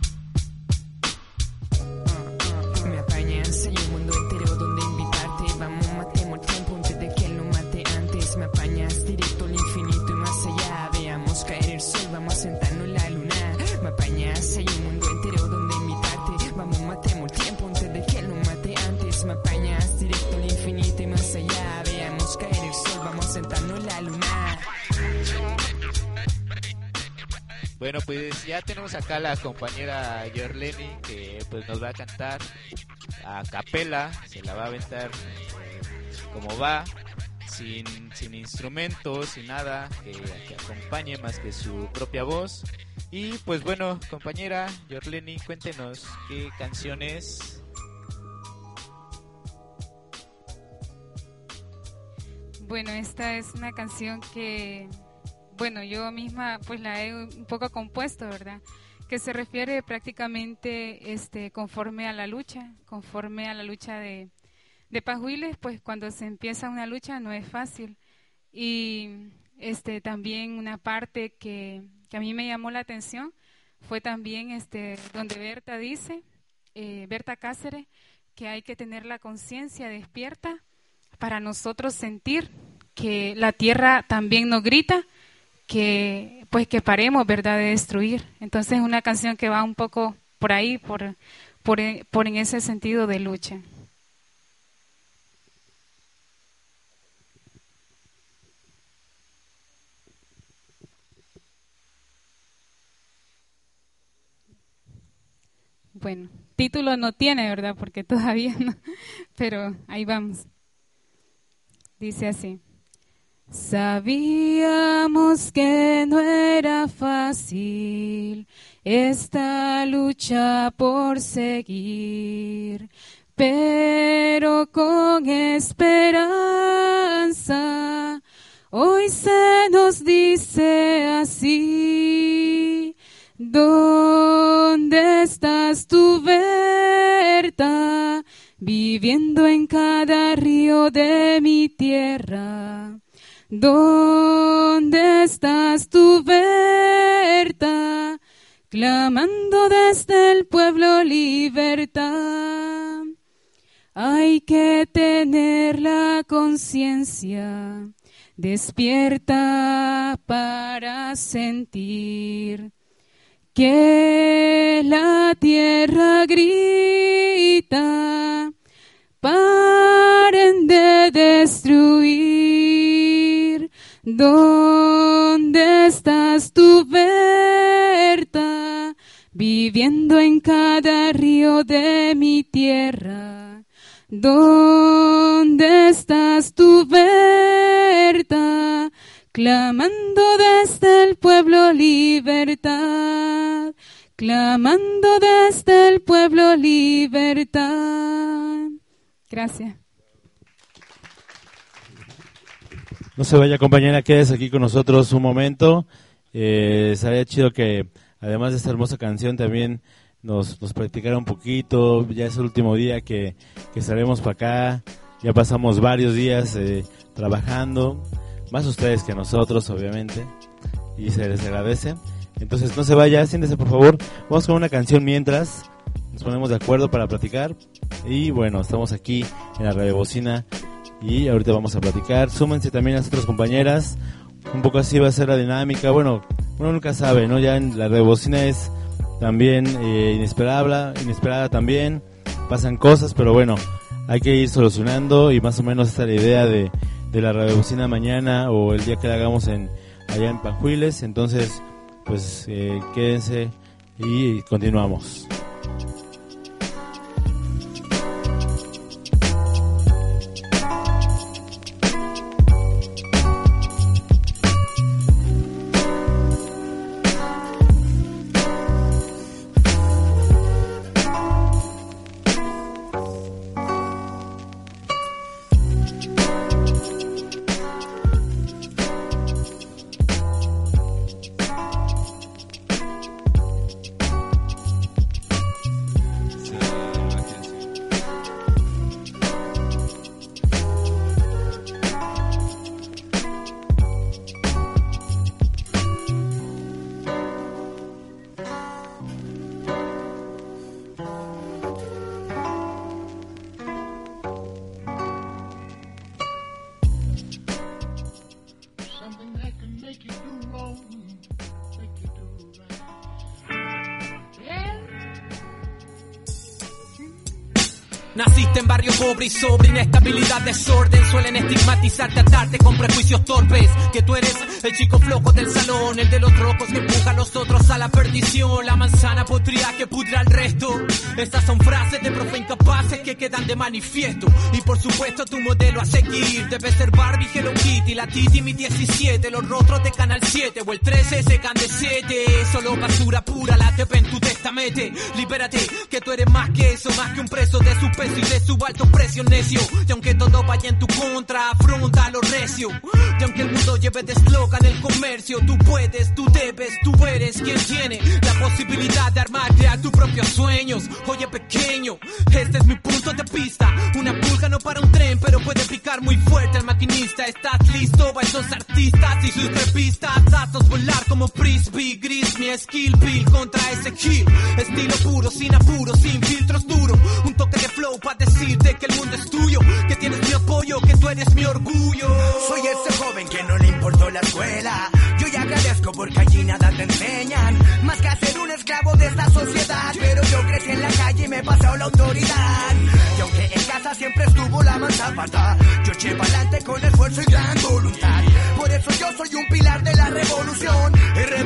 uh, uh, uh. Me apañas, hay un mundo entero donde invitarte. Vamos, matemos el tiempo antes de que él nos mate antes. Me apañas directo al infinito y más allá. Veamos caer el sol, vamos a sentarnos en la luna. Me apañas, hay un mundo entero donde invitarte. Vamos, matemos el tiempo antes de que él nos mate antes. Me apañas directo al infinito y más allá. Veamos caer el sol, vamos a sentarnos en la luna. Bueno, pues ya tenemos acá a la compañera Yorleni que pues nos va a cantar a capela, se la va a aventar eh, como va, sin, sin instrumentos, sin nada que, que acompañe más que su propia voz. Y pues bueno, compañera Yorleni, cuéntenos qué canción es. Bueno, esta es una canción que, bueno, yo misma pues la he un poco compuesto, ¿verdad? Que se refiere prácticamente este, conforme a la lucha, conforme a la lucha de, de Pajuiles, pues cuando se empieza una lucha no es fácil. Y este también una parte que, que a mí me llamó la atención fue también este donde Berta dice, eh, Berta Cáceres, que hay que tener la conciencia despierta para nosotros sentir que la tierra también nos grita, que pues que paremos, ¿verdad?, de destruir. Entonces es una canción que va un poco por ahí, por, por, por en ese sentido de lucha. Bueno, título no tiene, ¿verdad?, porque todavía no, pero ahí vamos. Dice así. Sabíamos que no era fácil esta lucha por seguir, pero con esperanza hoy se nos dice así. ¿Dónde estás tú, Berta? Viviendo en cada río de mi tierra. ¿Dónde estás tú, Berta? Clamando desde el pueblo libertad. Hay que tener la conciencia despierta para sentir que la tierra grita, paren de destruir. ¿Dónde estás tú, Berta? Viviendo en cada río de mi tierra. ¿Dónde estás tú, Berta? Clamando desde el pueblo libertad. Clamando desde el pueblo libertad. Gracias. No se vaya, compañera, quédese aquí con nosotros un momento. Eh, sería chido que, además de esta hermosa canción, también nos, nos practicara un poquito. Ya es el último día que, que estaremos para acá. Ya pasamos varios días eh, trabajando, más ustedes que nosotros, obviamente, y se les agradece. Entonces, no se vaya, siéntese, por favor. Vamos con una canción mientras nos ponemos de acuerdo para platicar. Y bueno, estamos aquí en la Radio Bocina y ahorita vamos a platicar. Súmense también las otras compañeras. Un poco así va a ser la dinámica. Bueno, uno nunca sabe, ¿no? Ya en la Radio Bocina es también eh, inesperada, inesperada también. Pasan cosas, pero bueno, hay que ir solucionando y más o menos esta es la idea de, de la Radio Bocina mañana o el día que la hagamos en allá en Panjuiles. Entonces, pues eh, quédense y continuamos. Naciste en barrio pobre y sobre inestabilidad, desorden. Suelen estigmatizarte, atarte con prejuicios torpes. Que tú eres el chico flojo del salón, el de los rojos que empuja a los otros a la perdición. La manzana podrida que pudra al resto. Estas son frases de profe incapaces que quedan de manifiesto. Y por supuesto tu modelo a seguir debe ser Barbie, Hello Kitty, la Titi, mi diecisiete, los rostros de Canal siete o el trece, ese candecete. Solo basura pura, la T P en tu testamete. Libérate, que tú eres más que eso, más que un preso de su peso y de su alto precio, necio. Y aunque todo vaya en tu contra, afronta lo recio. Y aunque el mundo lleve de eslogan el comercio, tú puedes, tú debes, tú eres quien tiene la posibilidad de armar, crear tus propios sueños. Oye pequeño, este es mi punto de vista. Una pulga no para un tren, pero puede picar muy fuerte al maquinista. ¿Estás listo? Va esos artistas y sus trepistas. Datos volar como frisbee, gris, mi skill bill contra ese kill. Estilo puro, sin apuro, sin filtros duro. Un toque de flow para decirte que el mundo es tuyo, que tienes mi apoyo, que tú eres mi orgullo. Soy ese joven que no le importó la escuela. Yo ya agradezco porque allí nada te enseñan, más que a ser un esclavo de esta sociedad. Pero yo crecí en la calle y me he pasado la autoridad. Y aunque en casa siempre estuvo la mansa pata, yo eché pa'lante con esfuerzo y gran voluntad. Por eso yo soy un pilar de la revolución y represento el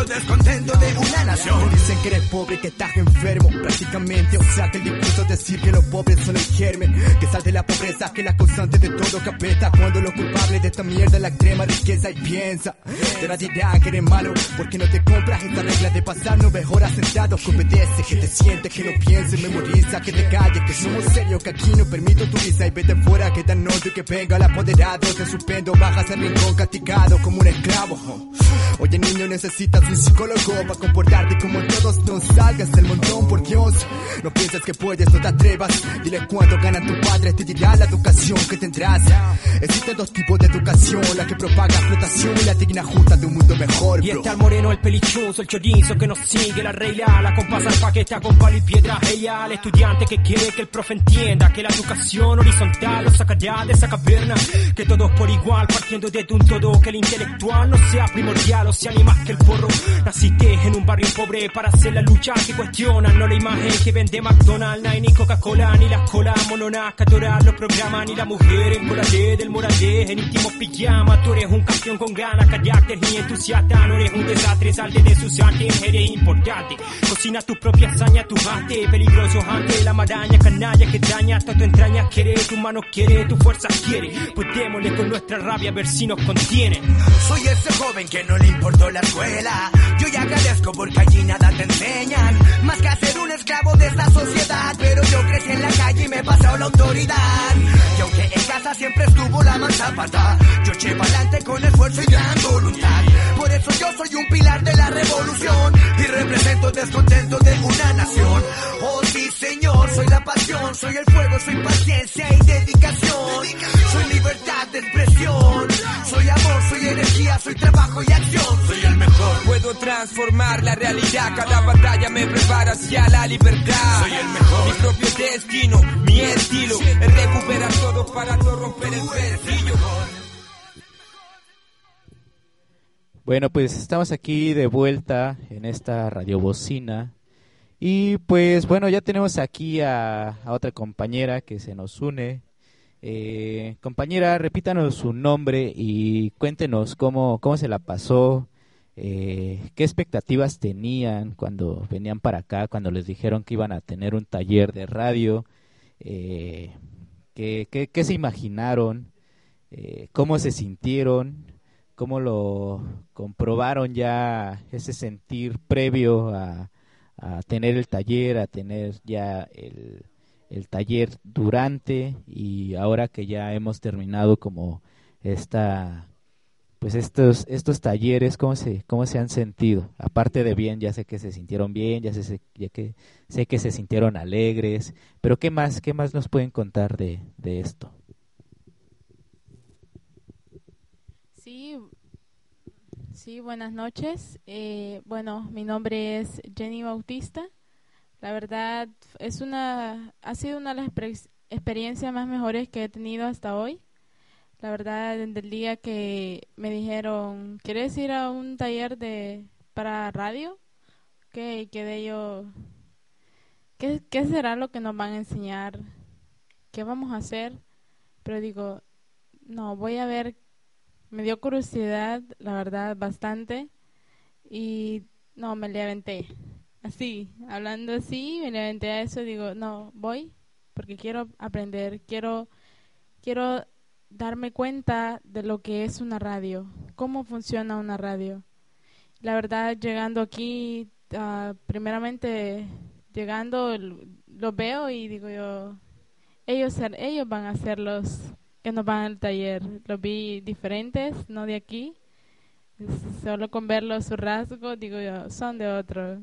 descontento de una nación. Dicen que eres pobre y que estás enfermo, prácticamente, o sea que el discurso es decir que los pobres son el germen, que sal de la pobreza, que la causante de todo que apesta, cuando los culpables de esta mierda es la extrema riqueza. Y piensa, te la dirán que eres malo, porque no te compras esta regla de pasar nueve horas sentado, que obedece, que te sientes, que no pienses, memoriza, que te calles, que somos serios, que aquí no permito tu risa y vete fuera, que tan noto y que venga el apoderado, te suspendo, bajas al rincón castigado como un esclavo. Oye niño, necesitas un psicólogo para comportarte como todos, no salgas del montón, por Dios. No piensas que puedes, no te atrevas. Dile cuánto gana tu padre, te dirá la educación que tendrás. Existen dos tipos de educación, la que propaga explotación y la digna justa de un mundo mejor, bro. Y está el moreno, el pelichoso, el chorizo que nos sigue la regla, la compasa al paquete con palo y piedra. Ella, el estudiante que quiere que el profe entienda que la educación horizontal lo sacará de esa caverna, que todos por igual partiendo de un todo, que el intelectual no sea primordial o sea ni más que el porro. Naciste en un barrio pobre para hacer la lucha que cuestionan, no la imagen que vende McDonald's, no hay ni Coca-Cola, ni las colas mononas que adorar los programas, ni la mujer en colade del moralé, en íntimos pijama. Tú eres un campeón con ganas, carácter y entusiasta, no eres un desastre, salte de sus antes, eres importante. Cocina tu propia hazaña, tu arte, peligroso ante la maraña, canalla que daña hasta tu entraña, quiere, tu mano quiere, tu fuerza quiere, pues démosle con nuestra rabia a ver si nos contiene. Soy ese joven que no le importó la escuela, yo ya agradezco porque allí nada te enseñan, más que a ser un esclavo de esta sociedad, pero yo crecí en la calle y me he pasado la autoridad, y aunque en casa siempre estuvo la mansa pata, yo eché pa'lante con esfuerzo y gran voluntad, por eso yo soy un pilar de la revolución, y represento el descontento de una nación. Oh sí señor, soy la pasión, soy el fuego, soy paciencia y dedicación, soy libertad de expresión, soy amor, soy energía, soy trabajo y acción, soy el mejor. Puedo transformar la realidad, cada batalla me prepara hacia la libertad. Soy el mejor. Mi propio destino, mi estilo, es recuperar todo para no romper el pestillo. Bueno, pues estamos aquí de vuelta en esta radiobocina. Y pues bueno, ya tenemos aquí a, a otra compañera que se nos une. Eh, compañera, repítanos su nombre y cuéntenos cómo, cómo se la pasó, eh, qué expectativas tenían cuando venían para acá, cuando les dijeron que iban a tener un taller de radio, eh, qué, qué, qué se imaginaron, eh, cómo se sintieron, cómo lo comprobaron ya ese sentir previo a, a tener el taller, a tener ya el, el taller durante, y ahora que ya hemos terminado como esta, pues estos estos talleres, cómo se cómo se han sentido. Aparte de bien, ya sé que se sintieron bien, ya sé ya que sé que se sintieron alegres, pero qué más qué más nos pueden contar de de esto. Sí, sí, buenas noches. Eh, bueno, mi nombre es Jenny Bautista. La verdad es una, ha sido una de las exper- experiencias más mejores que he tenido hasta hoy. La verdad, desde el día que me dijeron, ¿quieres ir a un taller de para radio? ¿Qué quedé yo? ¿Qué, ¿Qué será lo que nos van a enseñar? ¿Qué vamos a hacer? Pero digo, no, voy a ver. Me dio curiosidad, la verdad, bastante, y no, me le aventé, así, hablando así, me le aventé a eso, digo, no, voy, porque quiero aprender, quiero, quiero darme cuenta de lo que es una radio, cómo funciona una radio. La verdad, llegando aquí, uh, primeramente, llegando, los veo y digo yo, ellos, ellos van a ser los que nos van al taller. Los vi diferentes, no de aquí. Solo con verlos, su rasgo, digo yo, son de otro.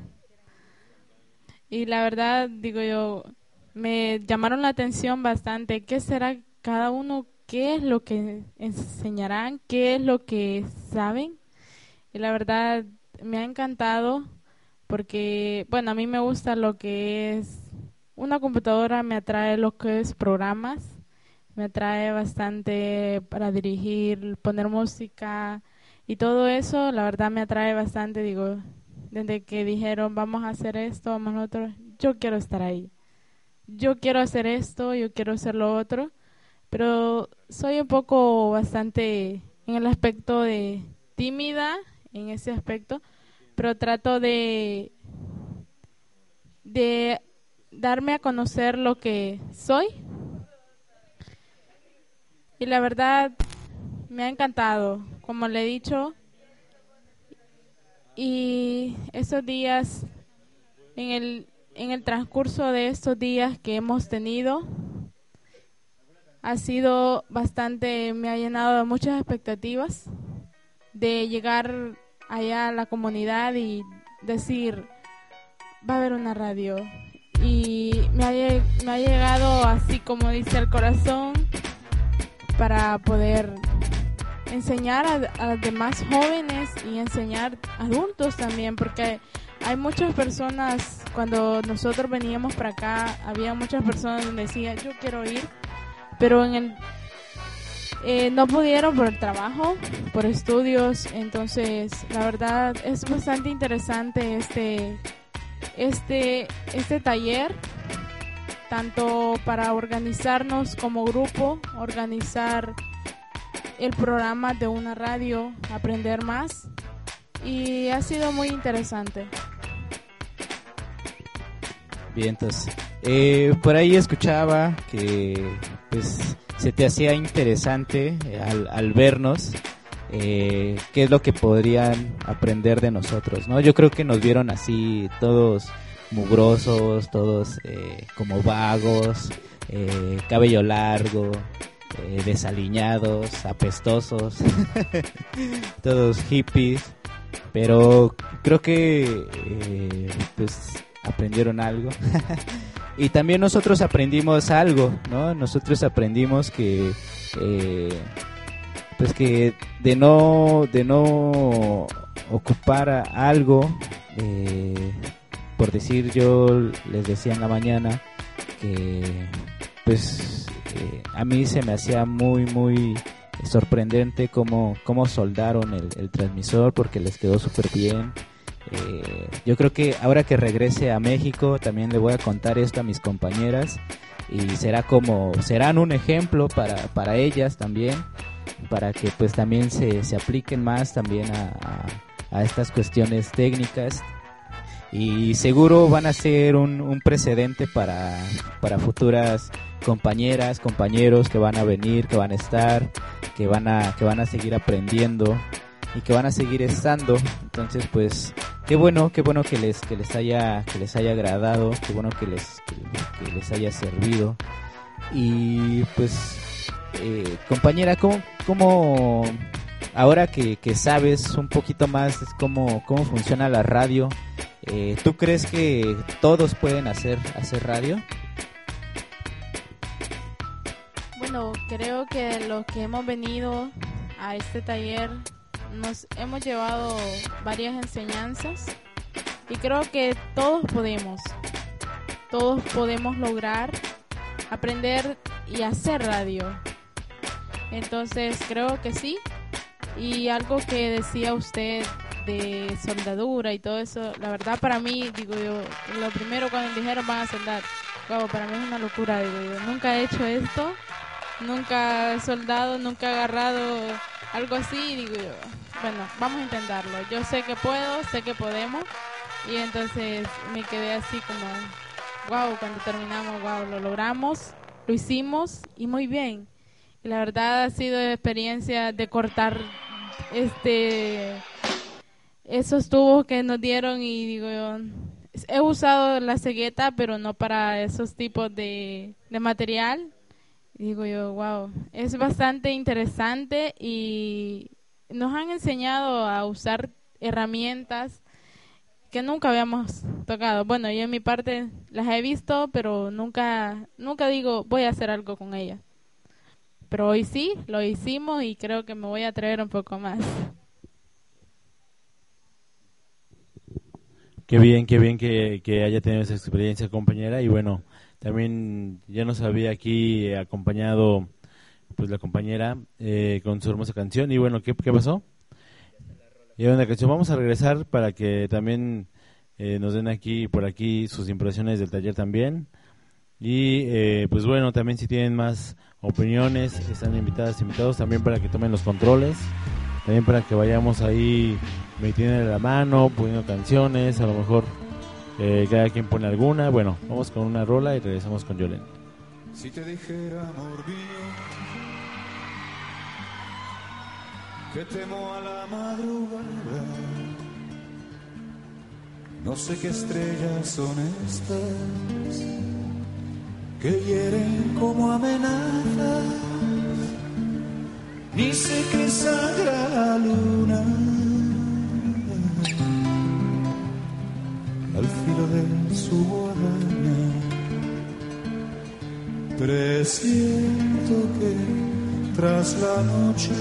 Y la verdad, digo yo, me llamaron la atención bastante. ¿Qué será cada uno? ¿Qué es lo que enseñarán? ¿Qué es lo que saben? Y la verdad, me ha encantado porque, bueno, a mí me gusta lo que es una computadora, me atrae lo que es programas. Me atrae bastante para dirigir, poner música y todo eso, la verdad me atrae bastante, digo, desde que dijeron vamos a hacer esto, vamos a lo otro, yo quiero estar ahí. Yo quiero hacer esto, yo quiero hacer lo otro, pero soy un poco bastante en el aspecto de tímida, en ese aspecto, pero trato de, de darme a conocer lo que soy. Y la verdad, me ha encantado, como le he dicho. Y esos días, en el, en el transcurso de estos días que hemos tenido, ha sido bastante, me ha llenado de muchas expectativas de llegar allá a la comunidad y decir, va a haber una radio. Y me ha, me ha llegado así como dice el corazón para poder enseñar a, a los demás jóvenes y enseñar adultos también, porque hay muchas personas, cuando nosotros veníamos para acá, había muchas personas que decían, yo quiero ir, pero en el eh, no pudieron por el trabajo, por estudios. Entonces la verdad es bastante interesante este este este taller, tanto para organizarnos como grupo, organizar el programa de una radio, aprender más, y ha sido muy interesante. Bien, entonces, eh, por ahí escuchaba que pues se te hacía interesante eh, al, al vernos eh, qué es lo que podrían aprender de nosotros, ¿no? Yo creo que nos vieron así todos mugrosos, todos eh, como vagos, eh, cabello largo, eh, desaliñados, apestosos, todos hippies, pero creo que eh, pues aprendieron algo. Y también nosotros aprendimos algo, ¿no? Nosotros aprendimos que eh, pues que de no de no ocupar algo, eh, por decir, yo les decía en la mañana que pues eh, a mí se me hacía muy muy sorprendente cómo, cómo soldaron el, el transmisor, porque les quedó súper bien. Eh, yo creo que ahora que regrese a México también le voy a contar esto a mis compañeras, y será como serán un ejemplo para, para ellas también, para que pues también se, se apliquen más también a, a, a estas cuestiones técnicas, y seguro van a ser un, un precedente para, para futuras compañeras, compañeros que van a venir, que van a estar, que van a, que van a seguir aprendiendo y que van a seguir estando. Entonces pues qué bueno, qué bueno que les que les haya que les haya agradado, qué bueno que les que, que les haya servido. Y pues eh, compañera, ¿cómo, cómo ahora que, que sabes un poquito más cómo cómo funciona la radio, eh, ¿tú crees que todos pueden hacer hacer radio? Bueno, creo que los que hemos venido a este taller nos hemos llevado varias enseñanzas, y creo que todos podemos, todos podemos lograr aprender y hacer radio. Entonces creo que sí. Y algo que decía usted de soldadura y todo eso, la verdad para mí, digo yo, lo primero cuando dijeron van a soldar, wow, para mí es una locura, digo yo, nunca he hecho esto, nunca he soldado, nunca he agarrado algo así, digo yo, bueno, vamos a intentarlo. Yo sé que puedo, sé que podemos, y entonces me quedé así como, wow, cuando terminamos, wow, lo logramos, lo hicimos y muy bien. Y la verdad ha sido experiencia de cortar este esos tubos que nos dieron, y digo yo, he usado la cegueta, pero no para esos tipos de, de material. Digo yo, wow, es bastante interesante, y nos han enseñado a usar herramientas que nunca habíamos tocado. Bueno, yo en mi parte las he visto, pero nunca nunca digo voy a hacer algo con ellas. Pero hoy sí, lo hicimos, y creo que me voy a atrever un poco más. Qué bien, qué bien que, que haya tenido esa experiencia, compañera. Y bueno, también ya nos había aquí acompañado pues la compañera eh, con su hermosa canción. Y bueno, ¿qué, qué pasó? Y una canción. Vamos a regresar para que también eh, nos den aquí por aquí sus impresiones del taller también. Y eh, pues bueno, también si tienen más opiniones, están invitadas, invitados también para que tomen los controles. también para que vayamos ahí metiendo la mano, poniendo canciones, a lo mejor eh, cada quien pone alguna. Bueno, vamos con una rola y regresamos con Yolén. Si te dijera, amor mío, que temo a la madrugada, no sé qué estrellas son estas que hieren como amenazas, ni sé qué sangra la luna al filo de su guadaña. Presiento que tras la noche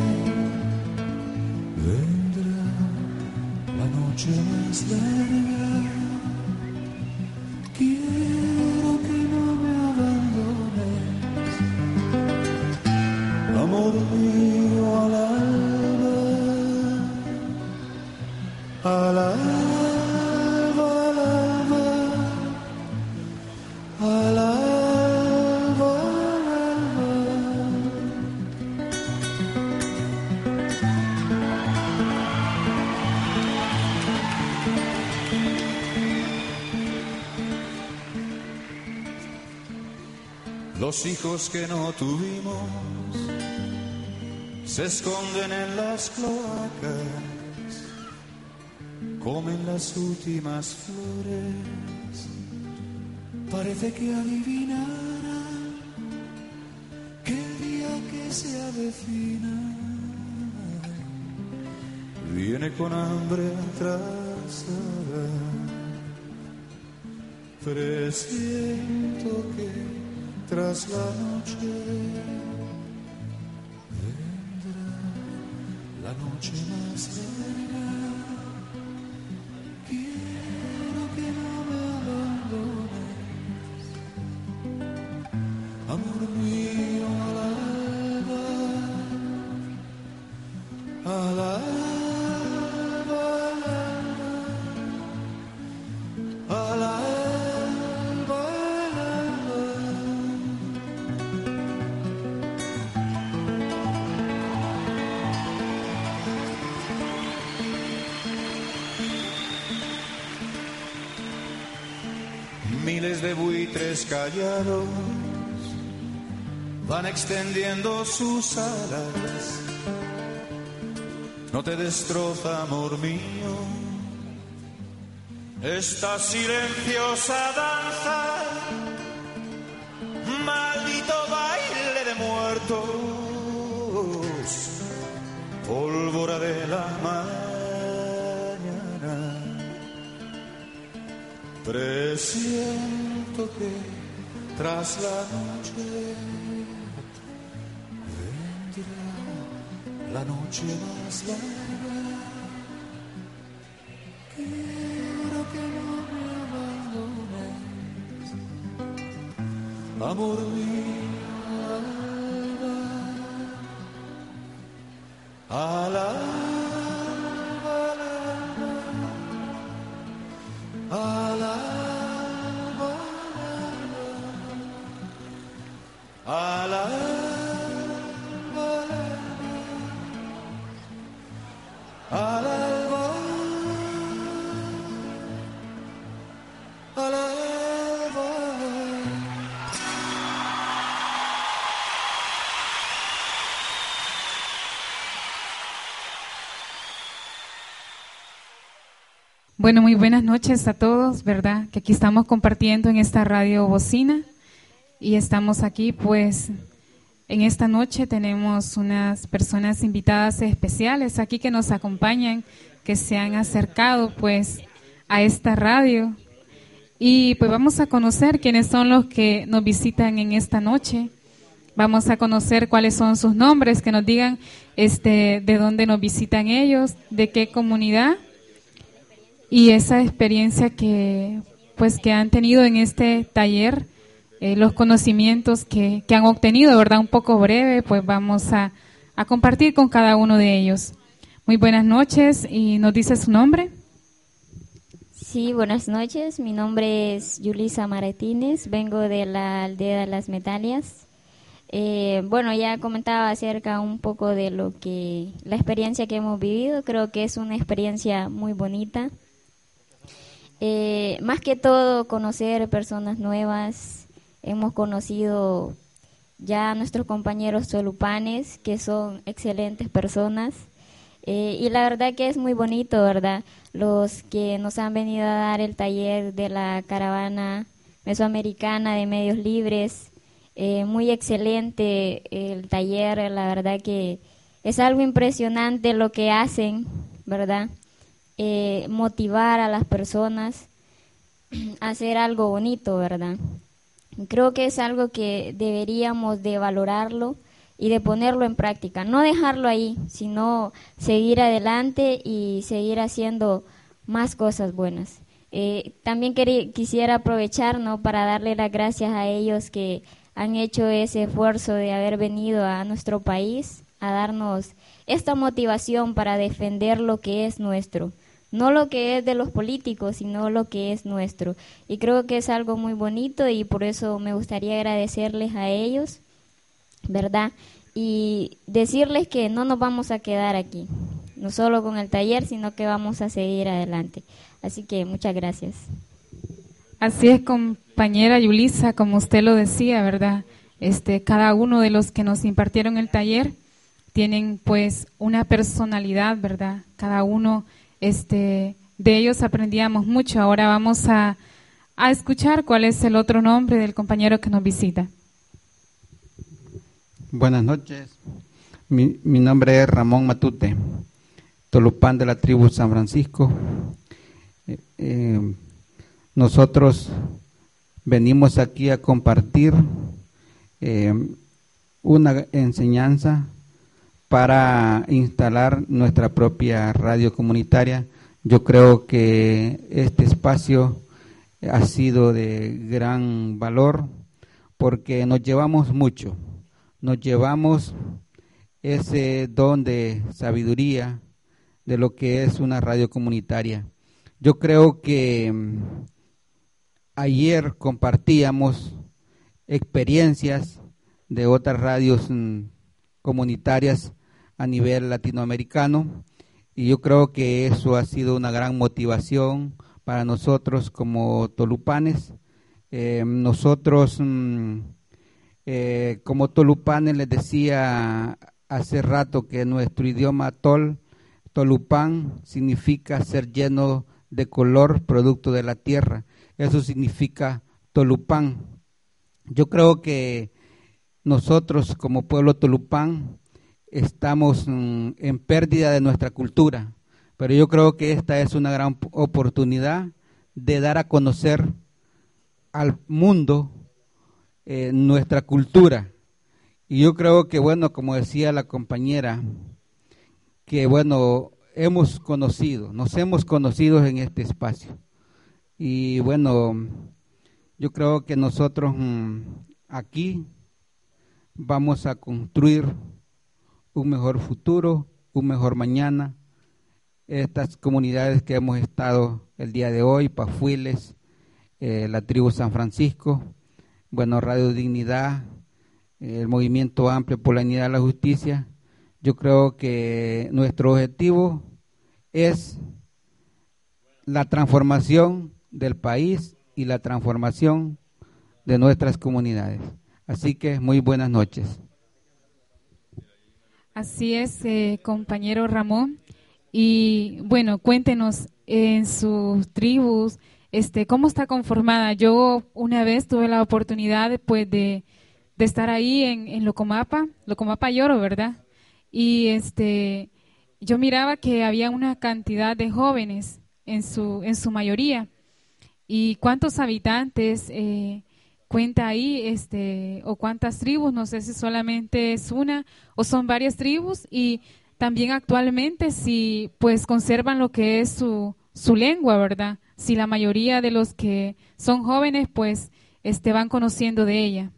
vendrá la noche más larga. Quiero que no me abandones, amor mío, al alba, al alba, al alba, al alba. Los hijos que no tuvimos se esconden en las cloacas, comen las últimas flores, parece que adivinarán que el día que se avecina viene con hambre atrasada. Presiento que tras la noche vendrá la noche más larga. Quiero que no me abandones, amor mío, al alba, al alba, al alba, al alba. Miles de buitres callados van extendiendo sus alas. No te destroza, amor mío, esta silenciosa danza, maldito baile de muertos, pólvora de la mañana. Presiento que tras la noche vendrá la noche más larga. Quiero que no me abandones, amor mío, al alba, al alba, al alba, al alba, al alba, al alba. Bueno, muy buenas noches a todos, ¿verdad? Que aquí estamos compartiendo en esta radio bocina y estamos aquí, pues, en esta noche tenemos unas personas invitadas especiales aquí que nos acompañan, que se han acercado, pues, a esta radio y pues vamos a conocer quiénes son los que nos visitan en esta noche. Vamos a conocer cuáles son sus nombres, que nos digan, este, de dónde nos visitan ellos, de qué comunidad. Y esa experiencia que pues que han tenido en este taller, eh, los conocimientos que, que han obtenido, ¿verdad? Un poco breve, pues vamos a, a compartir con cada uno de ellos. Muy buenas noches, y ¿nos dice su nombre? Sí, buenas noches, mi nombre es Yulisa Martínez, vengo de la aldea de Las Medallas. Eh, bueno, ya comentaba acerca un poco de lo que, la experiencia que hemos vivido. Creo que es una experiencia muy bonita. Eh, más que todo, conocer personas nuevas. Hemos conocido ya a nuestros compañeros tolupanes, que son excelentes personas. Eh, y la verdad que es muy bonito, ¿verdad? Los que nos han venido a dar el taller de la caravana mesoamericana de medios libres. Eh, muy excelente el taller, la verdad que es algo impresionante lo que hacen, ¿verdad? Eh, motivar a las personas a hacer algo bonito, ¿verdad? Creo que es algo que deberíamos de valorarlo y de ponerlo en práctica, no dejarlo ahí, sino seguir adelante y seguir haciendo más cosas buenas. Eh, también quería, quisiera aprovechar, ¿no?, para darle las gracias a ellos que han hecho ese esfuerzo de haber venido a nuestro país a darnos esta motivación para defender lo que es nuestro, no lo que es de los políticos, sino lo que es nuestro. Y creo que es algo muy bonito y por eso me gustaría agradecerles a ellos, ¿verdad? Y decirles que no nos vamos a quedar aquí, no solo con el taller, sino que vamos a seguir adelante. Así que muchas gracias. Así es, compañera Yulisa, como usted lo decía, ¿verdad? Este, cada uno de los que nos impartieron el taller tienen pues una personalidad, ¿verdad? Cada uno este, de ellos aprendíamos mucho. Ahora vamos a, a escuchar cuál es el otro nombre del compañero que nos visita. Buenas noches, mi, mi nombre es Ramón Matute, tolupán de la tribu San Francisco. Eh, eh, Nosotros venimos aquí a compartir eh, una enseñanza para instalar nuestra propia radio comunitaria. Yo creo que este espacio ha sido de gran valor porque nos llevamos mucho, nos llevamos ese don de sabiduría de lo que es una radio comunitaria. Yo creo que ayer compartíamos experiencias de otras radios mm, comunitarias a nivel latinoamericano y yo creo que eso ha sido una gran motivación para nosotros como tolupanes. Eh, nosotros mm, eh, como tolupanes les decía hace rato que nuestro idioma tol, tolupán, significa ser lleno de color, producto de la tierra. Eso significa tolupán. Yo creo que nosotros como pueblo tolupán estamos mm, en pérdida de nuestra cultura, pero yo creo que esta es una gran oportunidad de dar a conocer al mundo eh, nuestra cultura. Y yo creo que, bueno, como decía la compañera, que bueno, hemos conocido, nos hemos conocido en este espacio. Y bueno, yo creo que nosotros mmm, aquí vamos a construir un mejor futuro, un mejor mañana. Estas comunidades que hemos estado el día de hoy, Pafuiles, eh, la tribu San Francisco, bueno, Radio Dignidad, eh, el Movimiento Amplio por la Unidad y la Justicia, yo creo que nuestro objetivo es la transformación del país y la transformación de nuestras comunidades. Así que muy buenas noches. Así es, eh, compañero Ramón. Y bueno, cuéntenos en sus tribus, este, ¿cómo está conformada? Yo una vez tuve la oportunidad pues, de, de estar ahí en, en Locomapa, Locomapa Lloro, ¿verdad? Y este, yo miraba que había una cantidad de jóvenes en su, en su mayoría. ¿Y cuántos habitantes eh, cuenta ahí, este, o cuántas tribus? No sé si solamente es una o son varias tribus, y también actualmente si pues conservan lo que es su, su lengua, ¿verdad? Si la mayoría de los que son jóvenes pues este, van conociendo de ella.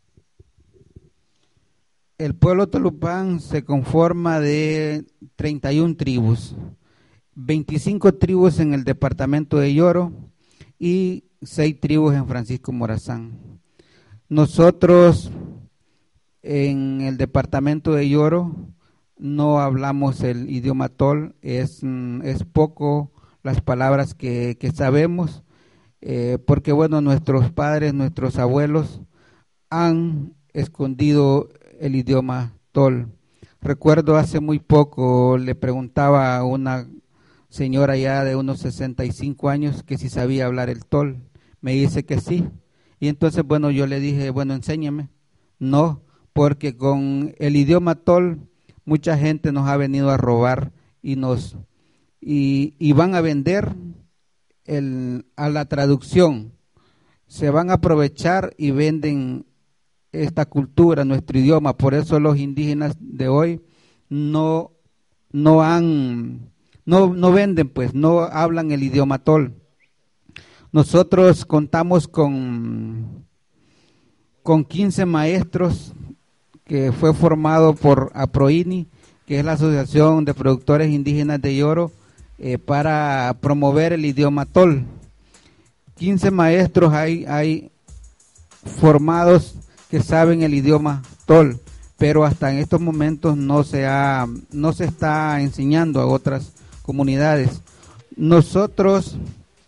El pueblo tolupán se conforma de treinta y una tribus, veinticinco tribus en el departamento de Lloro y seis tribus en Francisco Morazán. Nosotros en el departamento de Yoro no hablamos el idioma tol, es, es poco las palabras que, que sabemos, eh, porque bueno, nuestros padres, nuestros abuelos han escondido el idioma tol. Recuerdo hace muy poco le preguntaba a una señora ya de unos sesenta y cinco años que si sabía hablar el tol. Me dice que sí. Y entonces, bueno, yo le dije, bueno, enséñame. No, porque con el idioma tol mucha gente nos ha venido a robar y nos y, y van a vender el, a la traducción. Se van a aprovechar y venden esta cultura, nuestro idioma. Por eso los indígenas de hoy no, no han, no, no venden, pues, no hablan el idioma tol. Nosotros contamos con, con quince maestros que fue formado por APROINI, que es la Asociación de Productores Indígenas de Yoro, eh, para promover el idioma tol. quince maestros hay, hay formados que saben el idioma tol, pero hasta en estos momentos no se ha, no se está enseñando a otras comunidades. Nosotros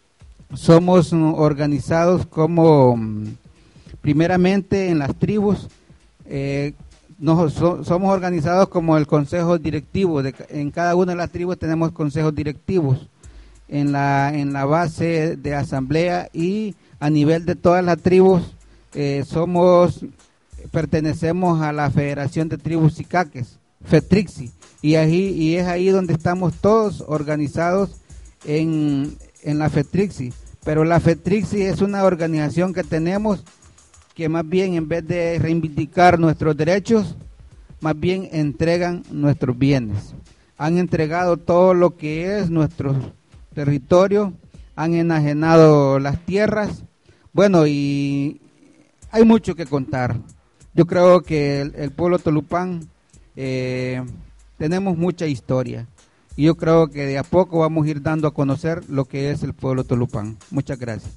somos organizados como, primeramente en las tribus, eh, nos, so, somos organizados como el consejo directivo. De, en cada una de las tribus tenemos consejos directivos en la, en la base de asamblea, y a nivel de todas las tribus eh, somos, pertenecemos a la Federación de Tribus Icaques, FETRIXI, y, ahí, y es ahí donde estamos todos organizados en, en la FETRIXI. Pero la FETRIXI es una organización que tenemos que más bien, en vez de reivindicar nuestros derechos, más bien entregan nuestros bienes. Han entregado todo lo que es nuestro territorio, han enajenado las tierras. Bueno, y hay mucho que contar. Yo creo que el, el pueblo tolupán eh, tenemos mucha historia. Y yo creo que de a poco vamos a ir dando a conocer lo que es el pueblo tolupán. Muchas gracias.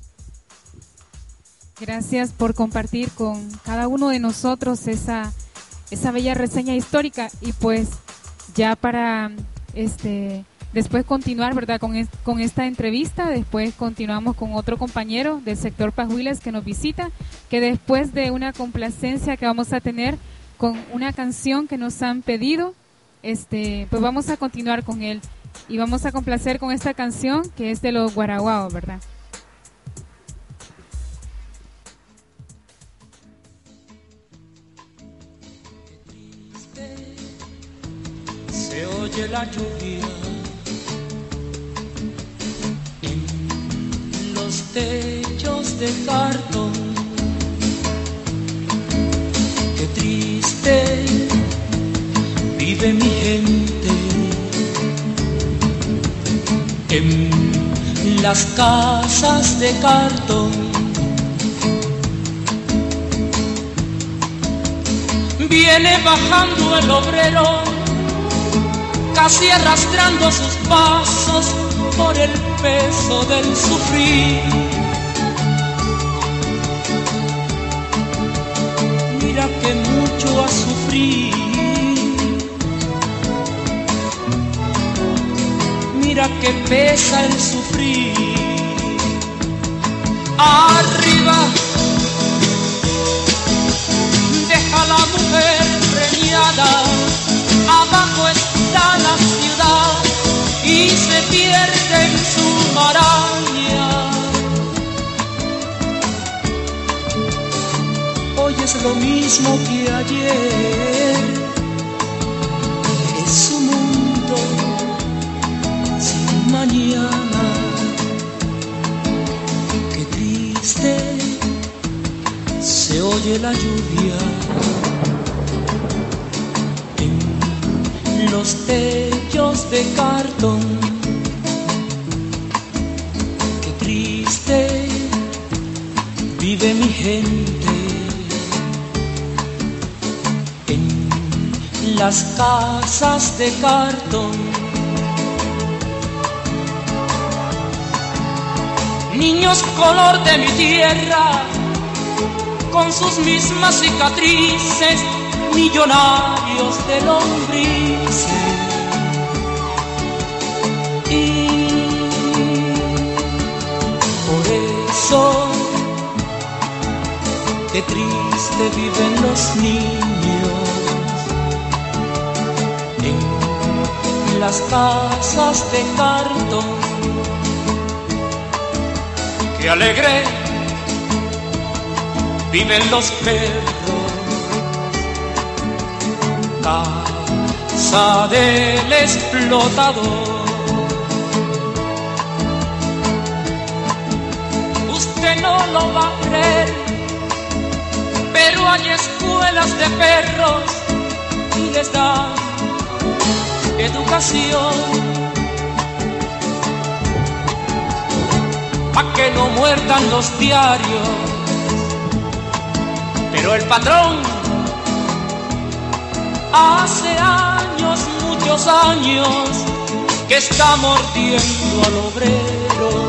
Gracias por compartir con cada uno de nosotros esa, esa bella reseña histórica. Y pues ya para este después continuar, ¿verdad?, con, es, con esta entrevista, después continuamos con otro compañero del sector Pajuiles que nos visita, que después de una complacencia que vamos a tener con una canción que nos han pedido, este pues vamos a continuar con él y vamos a complacer con esta canción que es de los guaraguaos, ¿verdad? Se oye la lluvia en los techos de cartón. Qué triste vive mi gente en las casas de cartón. Viene bajando el obrero, casi arrastrando sus pasos por el peso del sufrir. Mira que mucho ha sufrido, mira que pesa el sufrir. Arriba deja la mujer preñada, abajo está la ciudad y se pierde en su maraña. Hoy es lo mismo que ayer, es un mundo sin mañana. Qué triste se oye la lluvia en los techos de cartón. Qué triste vive mi gente en las casas de cartón. Niños color de mi tierra, con sus mismas cicatrices, millonarios de lombrices. Y por eso qué triste viven los niños en las casas de cartón. Qué alegre viven los perros, casa del explotador. Usted no lo va a creer, pero hay escuelas de perros y les dan educación pa' que no muerdan los diarios. Pero el patrón hace años, muchos años, que está mordiendo al obrero.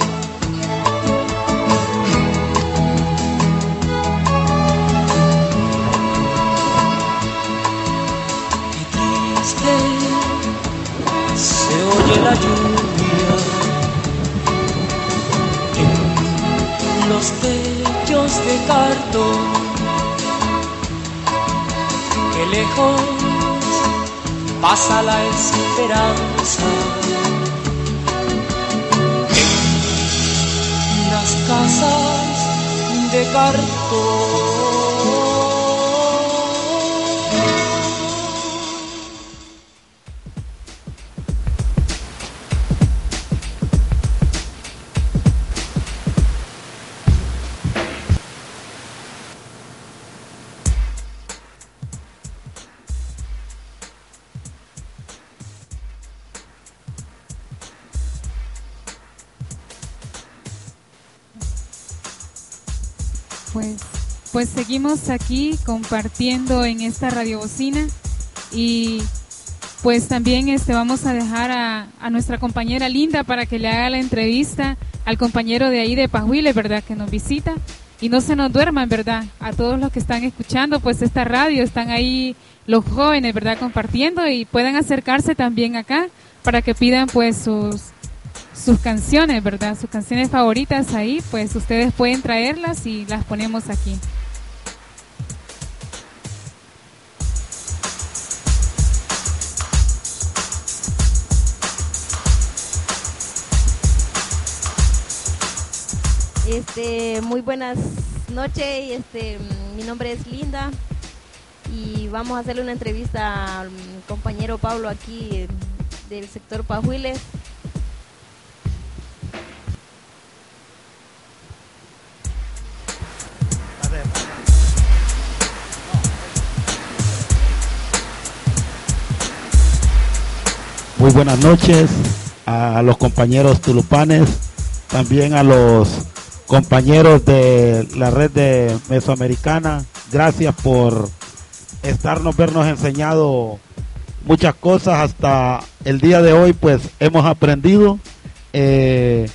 Qué triste se oye la lluvia en los techos de cartón. Que lejos pasa la esperanza en las casas de cartón. Pues, pues seguimos aquí compartiendo en esta radiobocina y pues también este vamos a dejar a, a nuestra compañera Linda para que le haga la entrevista al compañero de ahí de Pajuiles, ¿verdad? Que nos visita. Y no se nos duerman, ¿verdad? A todos los que están escuchando pues esta radio, están ahí los jóvenes, ¿verdad? Compartiendo y pueden acercarse también acá para que pidan pues sus... sus canciones, ¿verdad? Sus canciones favoritas ahí, pues ustedes pueden traerlas y las ponemos aquí. Este, muy buenas noches, este, mi nombre es Linda y vamos a hacerle una entrevista al compañero Pablo aquí del sector Pajuiles. Muy buenas noches a los compañeros tulupanes, también a los compañeros de la red de Mesoamericana. Gracias por estarnos, vernos enseñado muchas cosas hasta el día de hoy, pues hemos aprendido eh,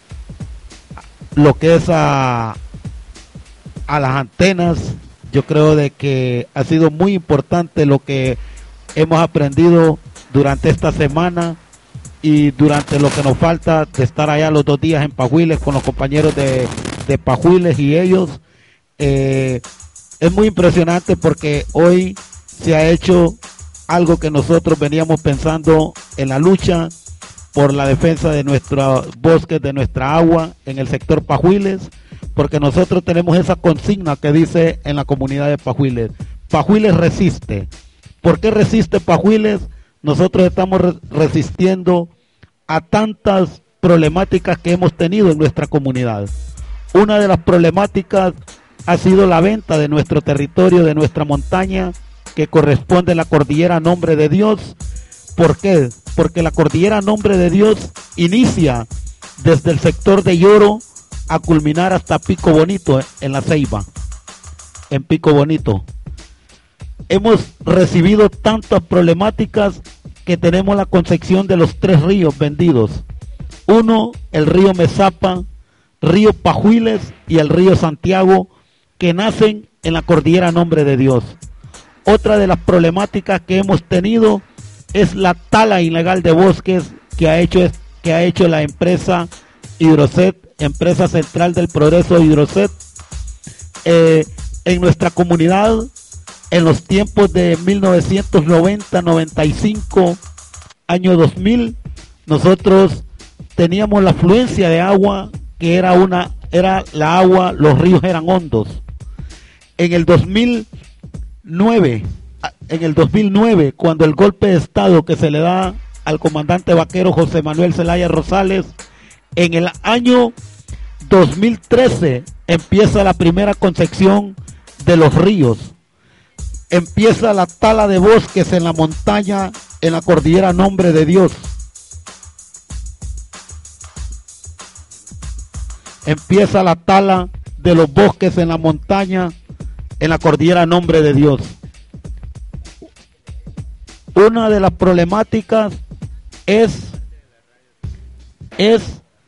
lo que es a, a las antenas. Yo creo de que ha sido muy importante lo que hemos aprendido durante esta semana y durante lo que nos falta de estar allá los dos días en Pajuiles con los compañeros de, de Pajuiles y ellos. Eh, es muy impresionante porque hoy se ha hecho algo que nosotros veníamos pensando en la lucha por la defensa de nuestros bosques, de nuestra agua en el sector Pajuiles, porque nosotros tenemos esa consigna que dice en la comunidad de Pajuiles: Pajuiles resiste. ¿Por qué resiste Pajuiles? Nosotros estamos re resistiendo a tantas problemáticas que hemos tenido en nuestra comunidad. Una de las problemáticas ha sido la venta de nuestro territorio, de nuestra montaña, que corresponde a la cordillera Nombre de Dios. ¿Por qué? Porque la cordillera Nombre de Dios inicia desde el sector de Lloro a culminar hasta Pico Bonito, en la Ceiba, en Pico Bonito. Hemos recibido tantas problemáticas que tenemos la concepción de los tres ríos vendidos. Uno, el río Mesapa, río Pajuiles y el río Santiago, que nacen en la cordillera Nombre de Dios. otra de las problemáticas que hemos tenido es la tala ilegal de bosques que ha hecho, que ha hecho la empresa Hidroset, empresa central del progreso Hidroset, eh, en nuestra comunidad. En los tiempos de mil novecientos noventa, noventa y cinco, año dos mil, nosotros teníamos la afluencia de agua que era una, era la agua, los ríos eran hondos. En el dos mil nueve, en el dos mil nueve, cuando el golpe de estado que se le da al comandante vaquero José Manuel Zelaya Rosales, en el año dos mil trece empieza la primera concepción de los ríos. Empieza la tala de bosques en la montaña, en la cordillera Nombre de Dios. Empieza la tala de los bosques en la montaña, en la cordillera Nombre de Dios. Una de las problemáticas es, es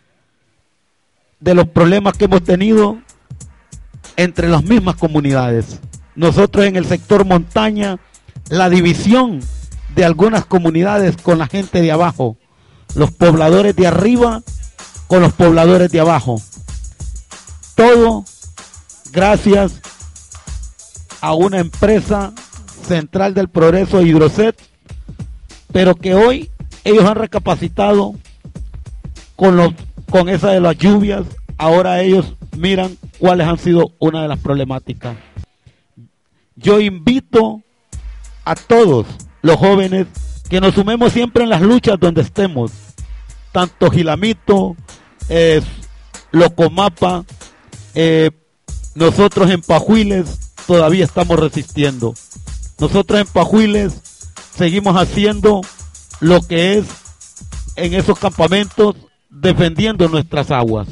de los problemas que hemos tenido entre las mismas comunidades. Nosotros en el sector montaña, la división de algunas comunidades con la gente de abajo, los pobladores de arriba con los pobladores de abajo. Todo gracias a una empresa central del progreso Hidroset, pero que hoy ellos han recapacitado con, los, con esa de las lluvias. Ahora ellos miran cuáles han sido una de las problemáticas. Yo invito a todos los jóvenes que nos sumemos siempre en las luchas donde estemos, tanto Gilamito, eh, Locomapa, eh, nosotros en Pajuiles todavía estamos resistiendo. Nosotros en Pajuiles seguimos haciendo lo que es en esos campamentos, defendiendo nuestras aguas.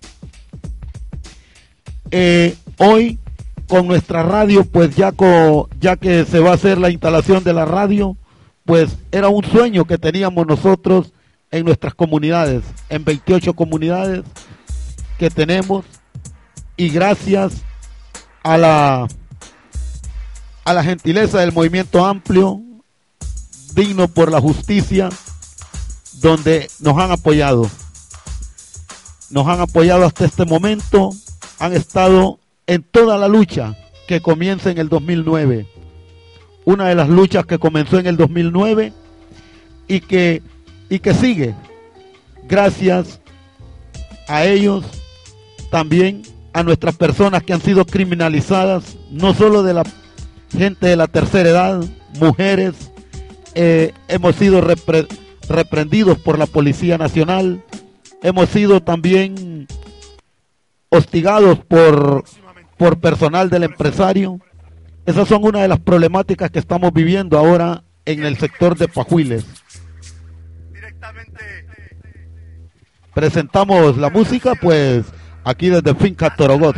Eh, hoy con nuestra radio, pues ya, co, ya que se va a hacer la instalación de la radio, pues era un sueño que teníamos nosotros en nuestras comunidades, en veintiocho comunidades que tenemos, y gracias a la, a la gentileza del movimiento amplio, digno por la justicia, donde nos han apoyado. Nos han apoyado hasta este momento, han estado en toda la lucha que comienza en el dos mil nueve. Una de las luchas que comenzó en el dos mil nueve y que, y que sigue. Gracias a ellos, también a nuestras personas que han sido criminalizadas, no solo de la gente de la tercera edad, mujeres, eh, hemos sido repre reprendidos por la Policía Nacional, hemos sido también hostigados por por personal del empresario. Esas son una de las problemáticas que estamos viviendo ahora en el sector de Pajuiles. Presentamos la música, pues, aquí desde Finca Torogot.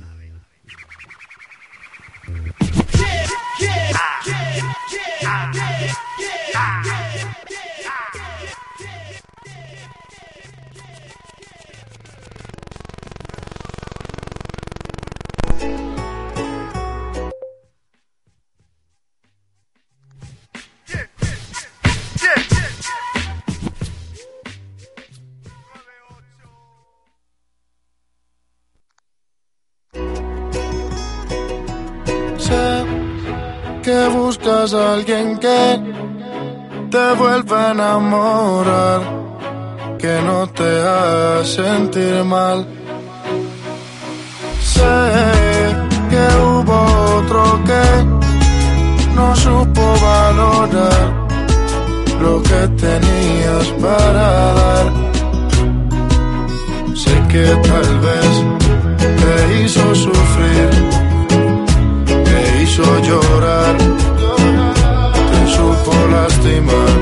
Que buscas a alguien que te vuelva a enamorar, que no te haga sentir mal. Sé que hubo otro que no supo valorar lo que tenías para dar. Sé que tal vez te hizo sufrir, te hizo llorar, te supo lastimar.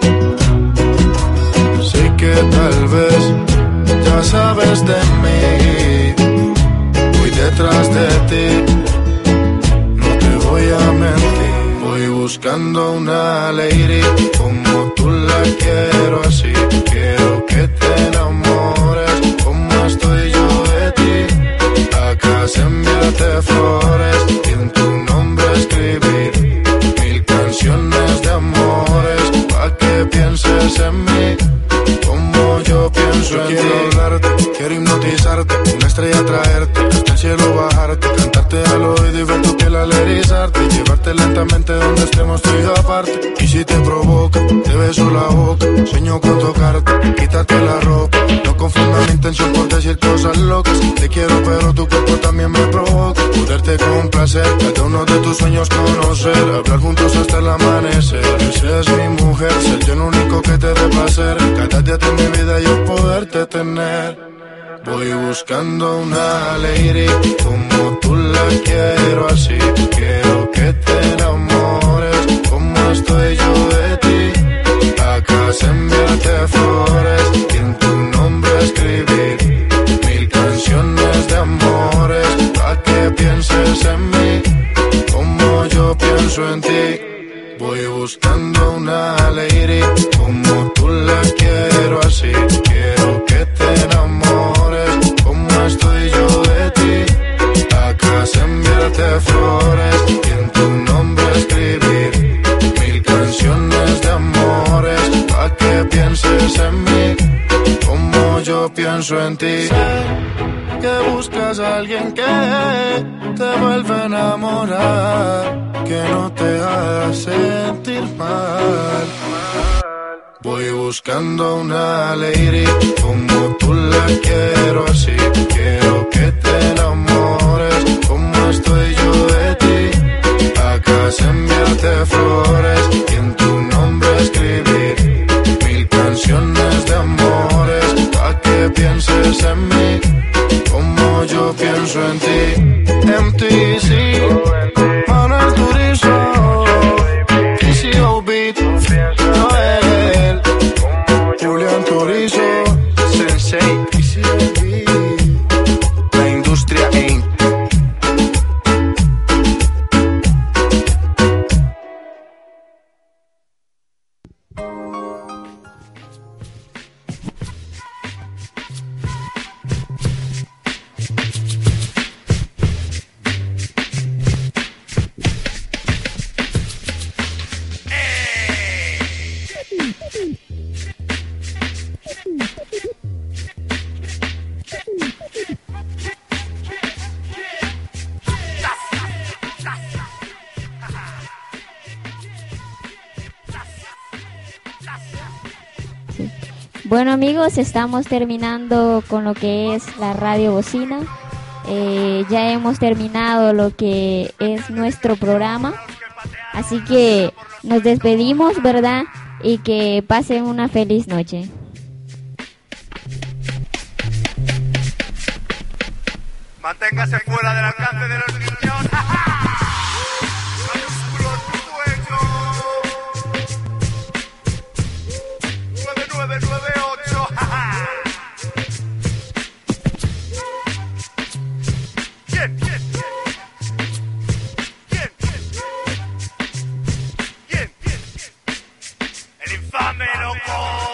Sé que tal vez ya sabes de mí, voy detrás de ti, no te voy a mentir. Voy buscando una lady como tú la quiero así. Quiero que te enamores como estoy yo de ti. Acá se enviarte flores y en tu nombre escribir con tocarte, quitarte la ropa. No confunda mi intención por decir cosas locas. Te quiero pero tu cuerpo también me provoca. Poderte complacer, cada uno de tus sueños conocer. Hablar juntos hasta el amanecer. Esa es mi mujer, ser yo el único que te dé placer. Cada día de mi vida yo poderte tener. Voy buscando una lady como tú la quiero así. Quiero que te enamores como estoy yo de ti. Acá se enviarte flores y en tu nombre escribir mil canciones de amores pa' que pienses en mí como yo pienso en ti. Voy buscando una lady como tú la quiero así. Quiero que te enamores como estoy yo de ti. Acá se enviarte flores y en tu nombre escribir mil canciones de amores pa' que pienses en mí como yo pienso en ti. Sé que buscas a alguien que te vuelva a enamorar, que no te haga sentir mal. Voy buscando una lady como tú la quiero así. Quiero que te enamores como estoy yo de ti. Acá se enviarte flores y en tu nombre escribir mil canciones de amores pa' que pienses en mí como yo pienso en ti. M T C, Manuel Turizo, K C O Beat, Noel, Julián Turizo, Sensei, K C O Beat, la industria Inc. Bueno amigos, estamos terminando con lo que es la Radio Bocina. Eh, ya hemos terminado lo que es nuestro programa. Así que nos despedimos, ¿verdad? Y que pasen una feliz noche. Manténgase fuera del alcance de los niños. nueve nueve ocho. ¿Quién? ¿Quién? ¿Quién? ¿Quién? ¿Quién? El infame loco.